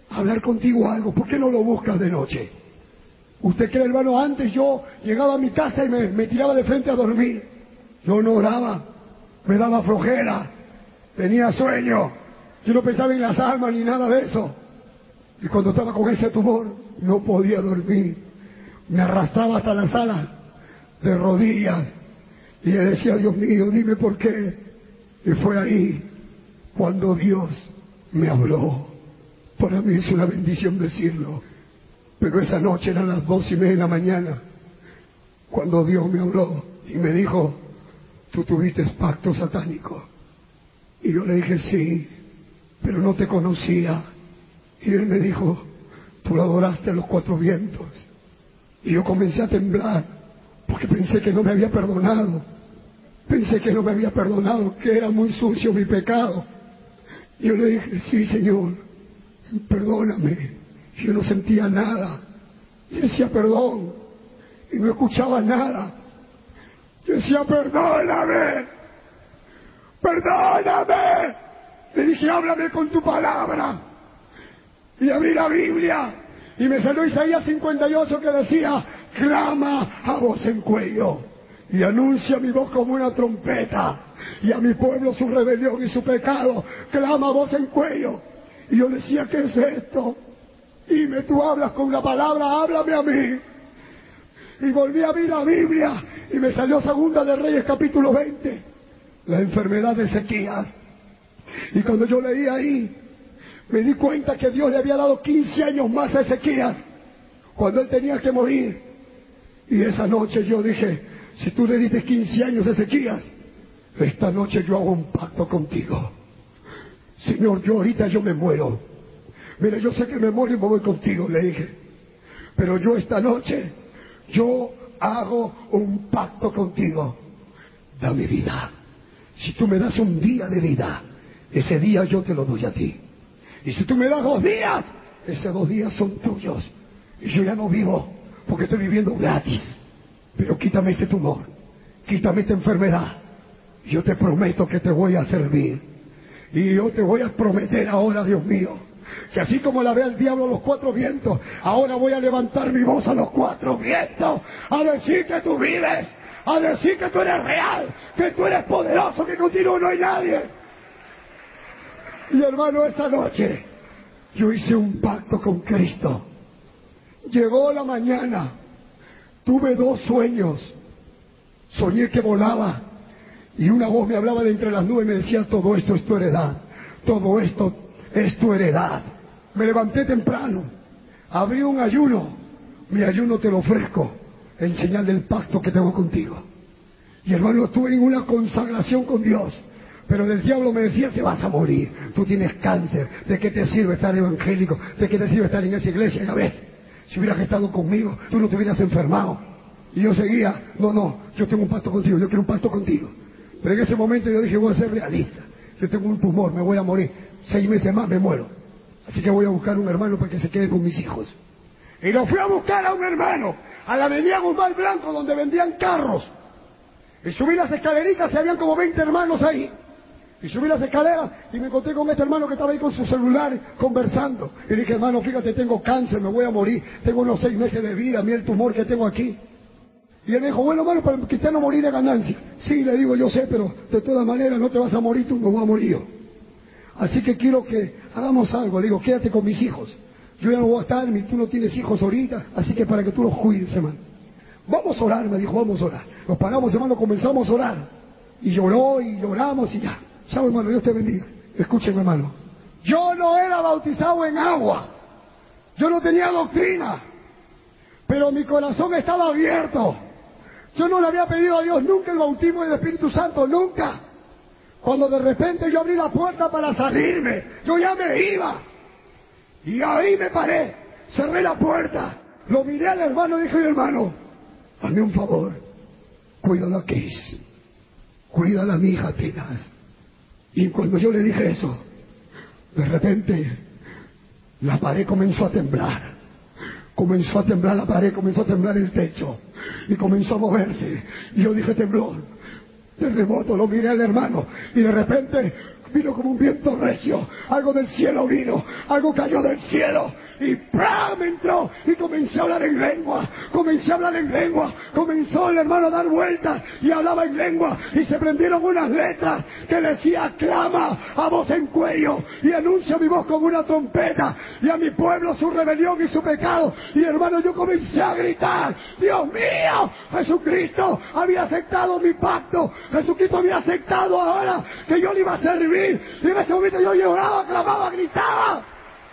[SPEAKER 1] hablar contigo algo. ¿Por qué no lo buscas de noche? Usted cree, hermano, antes yo llegaba a mi casa y me, me tiraba de frente a dormir. Yo no oraba, me daba flojera, tenía sueño. Yo no pensaba en las almas ni nada de eso. Y cuando estaba con ese tumor, no podía dormir. Me arrastraba hasta la sala de rodillas y le decía, Dios mío, dime por qué. Y fue ahí cuando Dios me habló. Para mí es una bendición decirlo, pero esa noche eran las dos y media de la mañana cuando Dios me habló y me dijo, tú tuviste pacto satánico. Y yo le dije, sí, pero no te conocía. Y él me dijo, tú lo adoraste a los cuatro vientos. Y yo comencé a temblar porque pensé que no me había perdonado. Pensé que no me había perdonado, que era muy sucio mi pecado. Y yo le dije, sí, Señor, perdóname. Yo no sentía nada. Yo decía perdón y no escuchaba nada. Yo decía, perdóname, perdóname. Le dije, háblame con tu palabra. Y abrí la Biblia y me salió Isaías cincuenta y ocho que decía, clama a voz en cuello y anuncia mi voz como una trompeta, y a mi pueblo su rebelión y su pecado, clama a voz en cuello. Y yo decía, ¿qué es esto? Y me tú hablas con la palabra, háblame a mí. Y volví a abrir la Biblia y me salió Segunda de Reyes capítulo veinte, la enfermedad de Ezequías. Y cuando yo leí ahí, me di cuenta que Dios le había dado quince años más a Ezequías cuando él tenía que morir. Y esa noche yo dije, si tú le diste quince años a Ezequías, esta noche yo hago un pacto contigo. Señor, yo ahorita yo me muero. Mira, yo sé que me muero y me voy contigo, le dije. Pero yo esta noche, yo hago un pacto contigo. Dame vida. Si tú me das un día de vida, ese día yo te lo doy a ti. Y si tú me das dos días, esos dos días son tuyos. Y yo ya no vivo, porque estoy viviendo gratis. Pero quítame este tumor, quítame esta enfermedad. Yo te prometo que te voy a servir. Y yo te voy a prometer ahora, Dios mío, que así como la ve al diablo a los cuatro vientos, ahora voy a levantar mi voz a los cuatro vientos, a decir que tú vives, a decir que tú eres real, que tú eres poderoso, que contigo no hay nadie. Y hermano, esa noche yo hice un pacto con Cristo. Llegó la mañana, tuve dos sueños. Soñé que volaba y una voz me hablaba de entre las nubes y me decía, todo esto es tu heredad, todo esto es tu heredad. Me levanté temprano, abrí un ayuno, mi ayuno te lo ofrezco en señal del pacto que tengo contigo. Y hermano, estuve en una consagración con Dios. Pero del diablo me decía, te vas a morir, tú tienes cáncer, ¿de qué te sirve estar evangélico? ¿De qué te sirve estar en esa iglesia? Ya ves, si hubieras estado conmigo, tú no te hubieras enfermado. Y yo seguía, no, no, yo tengo un pacto contigo, yo quiero un pacto contigo. Pero en ese momento yo dije, voy a ser realista, yo tengo un tumor, me voy a morir, seis meses más me muero. Así que voy a buscar un hermano para que se quede con mis hijos. Y lo fui a buscar a un hermano, a la avenida Guzmán Blanco, donde vendían carros. Y subí las escaleritas y habían como veinte hermanos ahí. Y subí las escaleras y me encontré con este hermano que estaba ahí con su celular conversando. Y dije, hermano, fíjate, tengo cáncer, me voy a morir, tengo unos seis meses de vida, mira el tumor que tengo aquí. Y él me dijo, bueno, hermano, para el cristiano morir de ganancia. Sí, le digo, yo sé, pero de todas maneras no te vas a morir tú, no voy a morir yo. Así que quiero que hagamos algo. Le digo, quédate con mis hijos. Yo ya no voy a estar, tú no tienes hijos ahorita, así que para que tú los cuides, hermano. Vamos a orar, me dijo, vamos a orar. Nos paramos, hermano, comenzamos a orar. Y lloró y lloramos y ya. Chao, hermano, Dios te bendiga. Escúcheme, hermano. Yo no era bautizado en agua. Yo no tenía doctrina. Pero mi corazón estaba abierto. Yo no le había pedido a Dios nunca el bautismo del Espíritu Santo, nunca. Cuando de repente yo abrí la puerta para salirme, yo ya me iba. Y ahí me paré, cerré la puerta, lo miré al hermano y dije, hermano, hazme un favor, cuídala a Kiss, cuídala a mi hija Tina. Y cuando yo le dije eso, de repente la pared comenzó a temblar, comenzó a temblar la pared, comenzó a temblar el techo y comenzó a moverse. Y yo dije, temblor, terremoto, lo miré al hermano y de repente vino como un viento recio, algo del cielo vino, algo cayó del cielo, y ¡pram! Entró, y comencé a hablar en lengua, comencé a hablar en lengua, comenzó el hermano a dar vueltas, y hablaba en lengua, y se prendieron unas letras, que decía, clama a voz en cuello, y anuncia mi voz como una trompeta, y a mi pueblo su rebelión y su pecado, y hermano, yo comencé a gritar, Dios mío, Jesucristo había aceptado mi pacto, Jesucristo había aceptado ahora que yo le iba a servir, y en ese momento yo lloraba, clamaba, gritaba,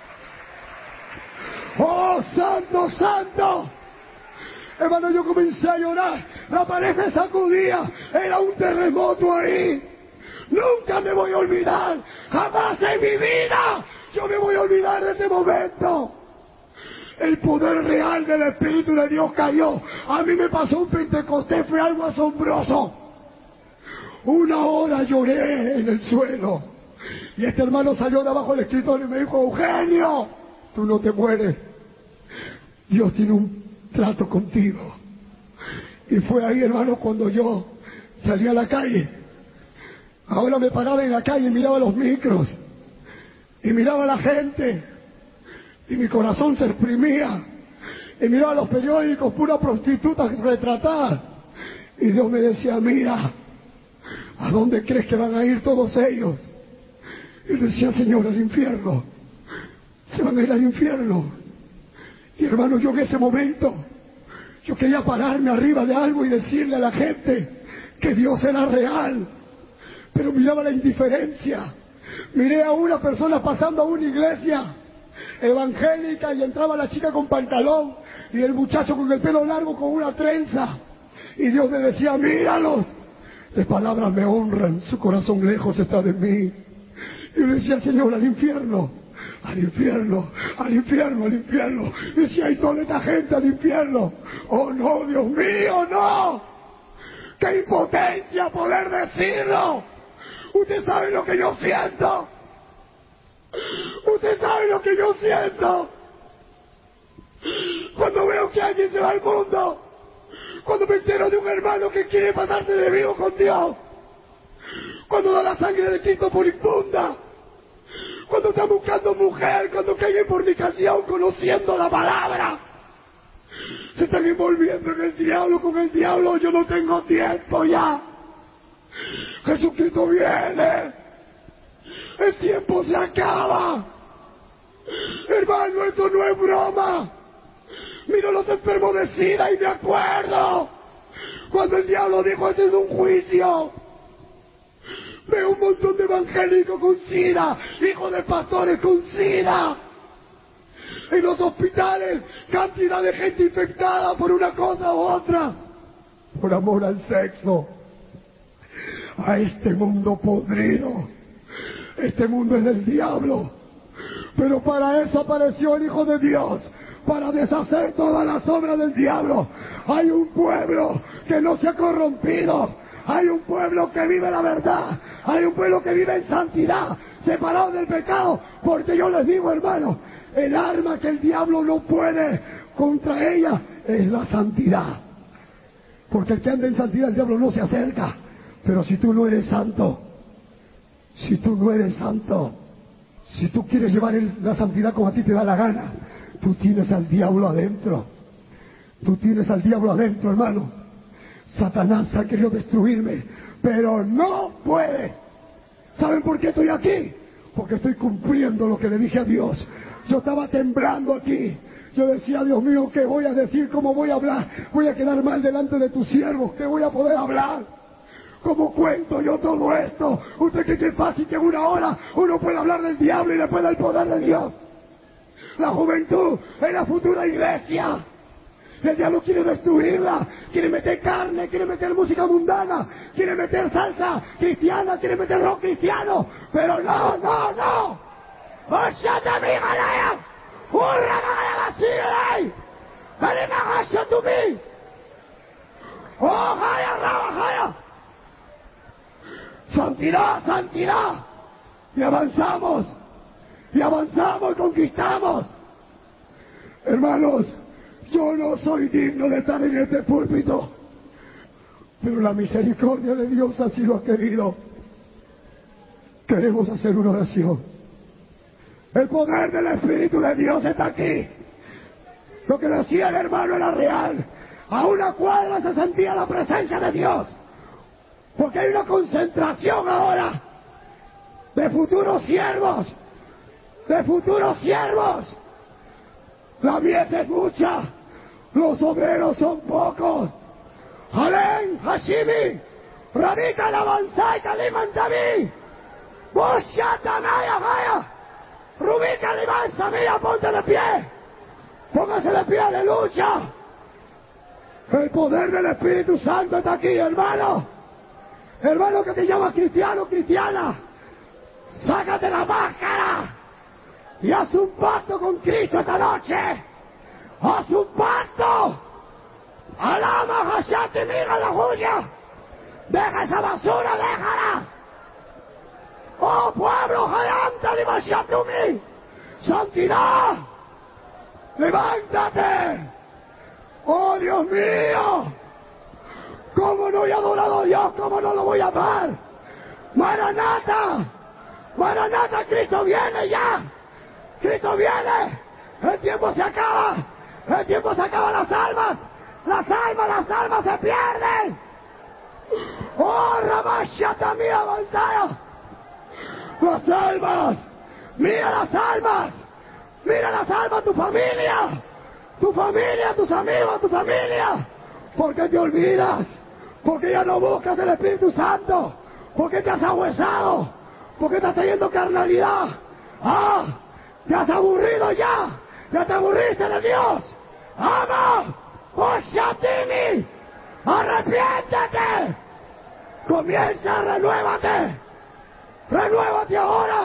[SPEAKER 1] ¡oh, santo, santo! Hermano, yo comencé a llorar, la pared se sacudía, era un terremoto ahí. Nunca me voy a olvidar, jamás en mi vida yo me voy a olvidar de ese momento. El poder real del Espíritu de Dios cayó. A mí me pasó un Pentecostés, fue algo asombroso. Una hora lloré en el suelo, y este hermano salió de abajo del escritorio y me dijo, Eugenio, tú no te mueres, Dios tiene un trato contigo. Y fue ahí, hermano, cuando yo salí a la calle. Ahora me paraba en la calle y miraba los micros, y miraba a la gente, y mi corazón se exprimía, y miraba los periódicos, puras prostitutas retratadas, y Dios me decía, mira, ¿a dónde crees que van a ir todos ellos? Y decía, Señor, al infierno, se van a ir al infierno. Y hermano, yo en ese momento, yo quería pararme arriba de algo y decirle a la gente que Dios era real, pero miraba la indiferencia. Miré a una persona pasando a una iglesia evangélica, y entraba la chica con pantalón y el muchacho con el pelo largo con una trenza, y Dios me decía, míralos, de palabras me honran, su corazón lejos está de mí. Y yo decía, Señor, al infierno, al infierno, al infierno, al infierno. Y decía, ¿y toda esta gente al infierno? Oh no, Dios mío, no. ¡Qué impotencia poder decirlo! Usted sabe lo que yo siento. Usted sabe lo que yo siento cuando veo que alguien se va al mundo, cuando me entero de un hermano que quiere pasarse de vivo con Dios, cuando da la sangre de Cristo por infunda, cuando está buscando mujer, cuando cae en fornicación, conociendo la palabra, se están envolviendo en el diablo, con el diablo. Yo no tengo tiempo ya. Jesucristo viene, el tiempo se acaba. Hermano, esto no es broma. Miro los enfermos de SIDA y me acuerdo cuando el diablo dijo, este es un juicio. Veo un montón de evangélicos con SIDA, hijos de pastores con SIDA. En los hospitales, cantidad de gente infectada por una cosa u otra, por amor al sexo. A este mundo podrido. Este mundo es del diablo. Pero para eso apareció el Hijo de Dios, para deshacer todas las obras del diablo. Hay un pueblo que no se ha corrompido. Hay un pueblo que vive la verdad. Hay un pueblo que vive en santidad, separado del pecado. Porque yo les digo, hermano, el arma que el diablo no puede contra ella es la santidad. Porque el que anda en santidad, el diablo no se acerca. Pero si tú no eres santo, si tú no eres santo, si tú quieres llevar el, la santidad como a ti te da la gana, tú tienes al diablo adentro. Tú tienes al diablo adentro, hermano. Satanás ha querido destruirme, pero no puede. ¿Saben por qué estoy aquí? Porque estoy cumpliendo lo que le dije a Dios. Yo estaba temblando aquí. Yo decía, Dios mío, ¿qué voy a decir? ¿Cómo voy a hablar? Voy a quedar mal delante de tus siervos. ¿Qué voy a poder hablar? ¿Cómo cuento yo todo esto? ¿Usted cree que es fácil que en una hora uno pueda hablar del diablo y después del poder de Dios? La juventud es la futura iglesia. El diablo quiere destruirla, quiere meter carne, quiere meter música mundana, quiere meter salsa cristiana, quiere meter rock cristiano, pero no, no, no. ¡Oshata mi galaya! ¡Hurra galaya basirei! ¡Dale magasho to me! ¡Oh, jaya, raba, jaya! ¡Santidad, santidad! Y avanzamos, y avanzamos, conquistamos. Hermanos, yo no soy digno de estar en este púlpito, pero la misericordia de Dios así lo ha querido. Queremos hacer una oración. El poder del Espíritu de Dios está aquí. Lo que decía el hermano era real. A una cuadra se sentía la presencia de Dios. Porque hay una concentración ahora de futuros siervos. De futuros siervos. La mies es mucha. Los obreros son pocos. Alén, Hashimi, Rabika, Lavanzai, Kaliman, David. Boshata, Maya, Maya. Rubika, Limanza, mira, ponte de pie. Póngase de pie, aleluya. El poder del Espíritu Santo está aquí, hermano. Hermano que te llama cristiano, cristiana. Sácate la máscara. Y haz un pacto con Cristo esta noche. Haz un pacto. Alama, Hashati, mira la joya. Deja esa basura, déjala. Oh pueblo, Hayanta, Limashatumi. Santidad. Levántate. Oh Dios mío. ¿Cómo no he adorado a Dios? ¿Cómo no lo voy a amar? Maranata. Maranata, Cristo viene ya. Cristo viene. El tiempo se acaba. El tiempo se acaba. Las almas. Las almas, las almas se pierden. Oh, Ramashata, mira, Baltaya. Las almas. Mira las almas. Mira las almas, tu familia. Tu familia, tus amigos, tu familia. Porque te olvidas. Porque ya no buscas el Espíritu Santo. Porque te has ahuesado. Porque estás teniendo carnalidad. Ah, te has aburrido ya. Ya te aburriste de Dios. ¡Ama! ¡Oshatimi! ¡Arrepiéntete! ¡Comienza, renuévate! ¡Renuévate ahora!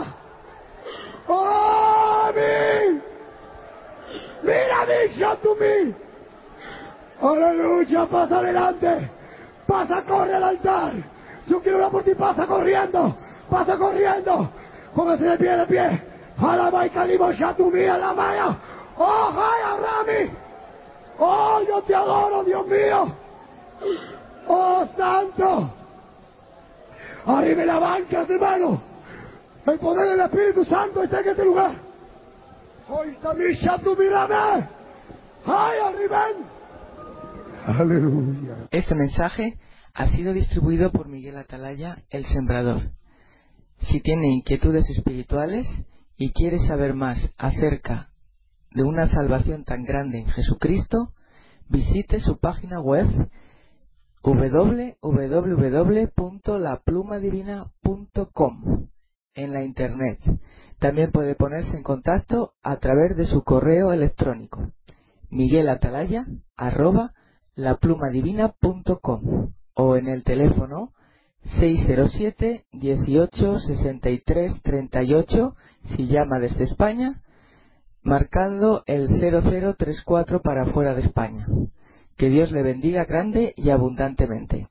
[SPEAKER 1] ¡Amén! ¡Mira, dicho tú mí! ¡Aleluya! ¡Pasa adelante! ¡Pasa, corre al altar! Yo quiero orar por ti, pasa corriendo. Pasa corriendo. Póngase de pie, de pie. Alaba y calimo ya tu vida, la maya. Oh, Jaya Rami. Oh, yo te adoro, Dios mío. Oh, santo. Arriba la banca, hermano. El poder del Espíritu Santo está en este lugar. Hoy también ya tu mirame. Ay, arriba. Aleluya.
[SPEAKER 2] Este mensaje ha sido distribuido por Miguel Atalaya, el Sembrador. Si tiene inquietudes espirituales y quiere saber más acerca de una salvación tan grande en Jesucristo, visite su página web doble u doble u doble u punto la pluma divina punto com en la internet. También puede ponerse en contacto a través de su correo electrónico miguelatalaya arroba la pluma divina punto com o en el teléfono seis cero siete, dieciocho, sesenta y tres, treinta y ocho si llama desde España, marcando el cero cero tres cuatro para fuera de España. Que Dios le bendiga grande y abundantemente.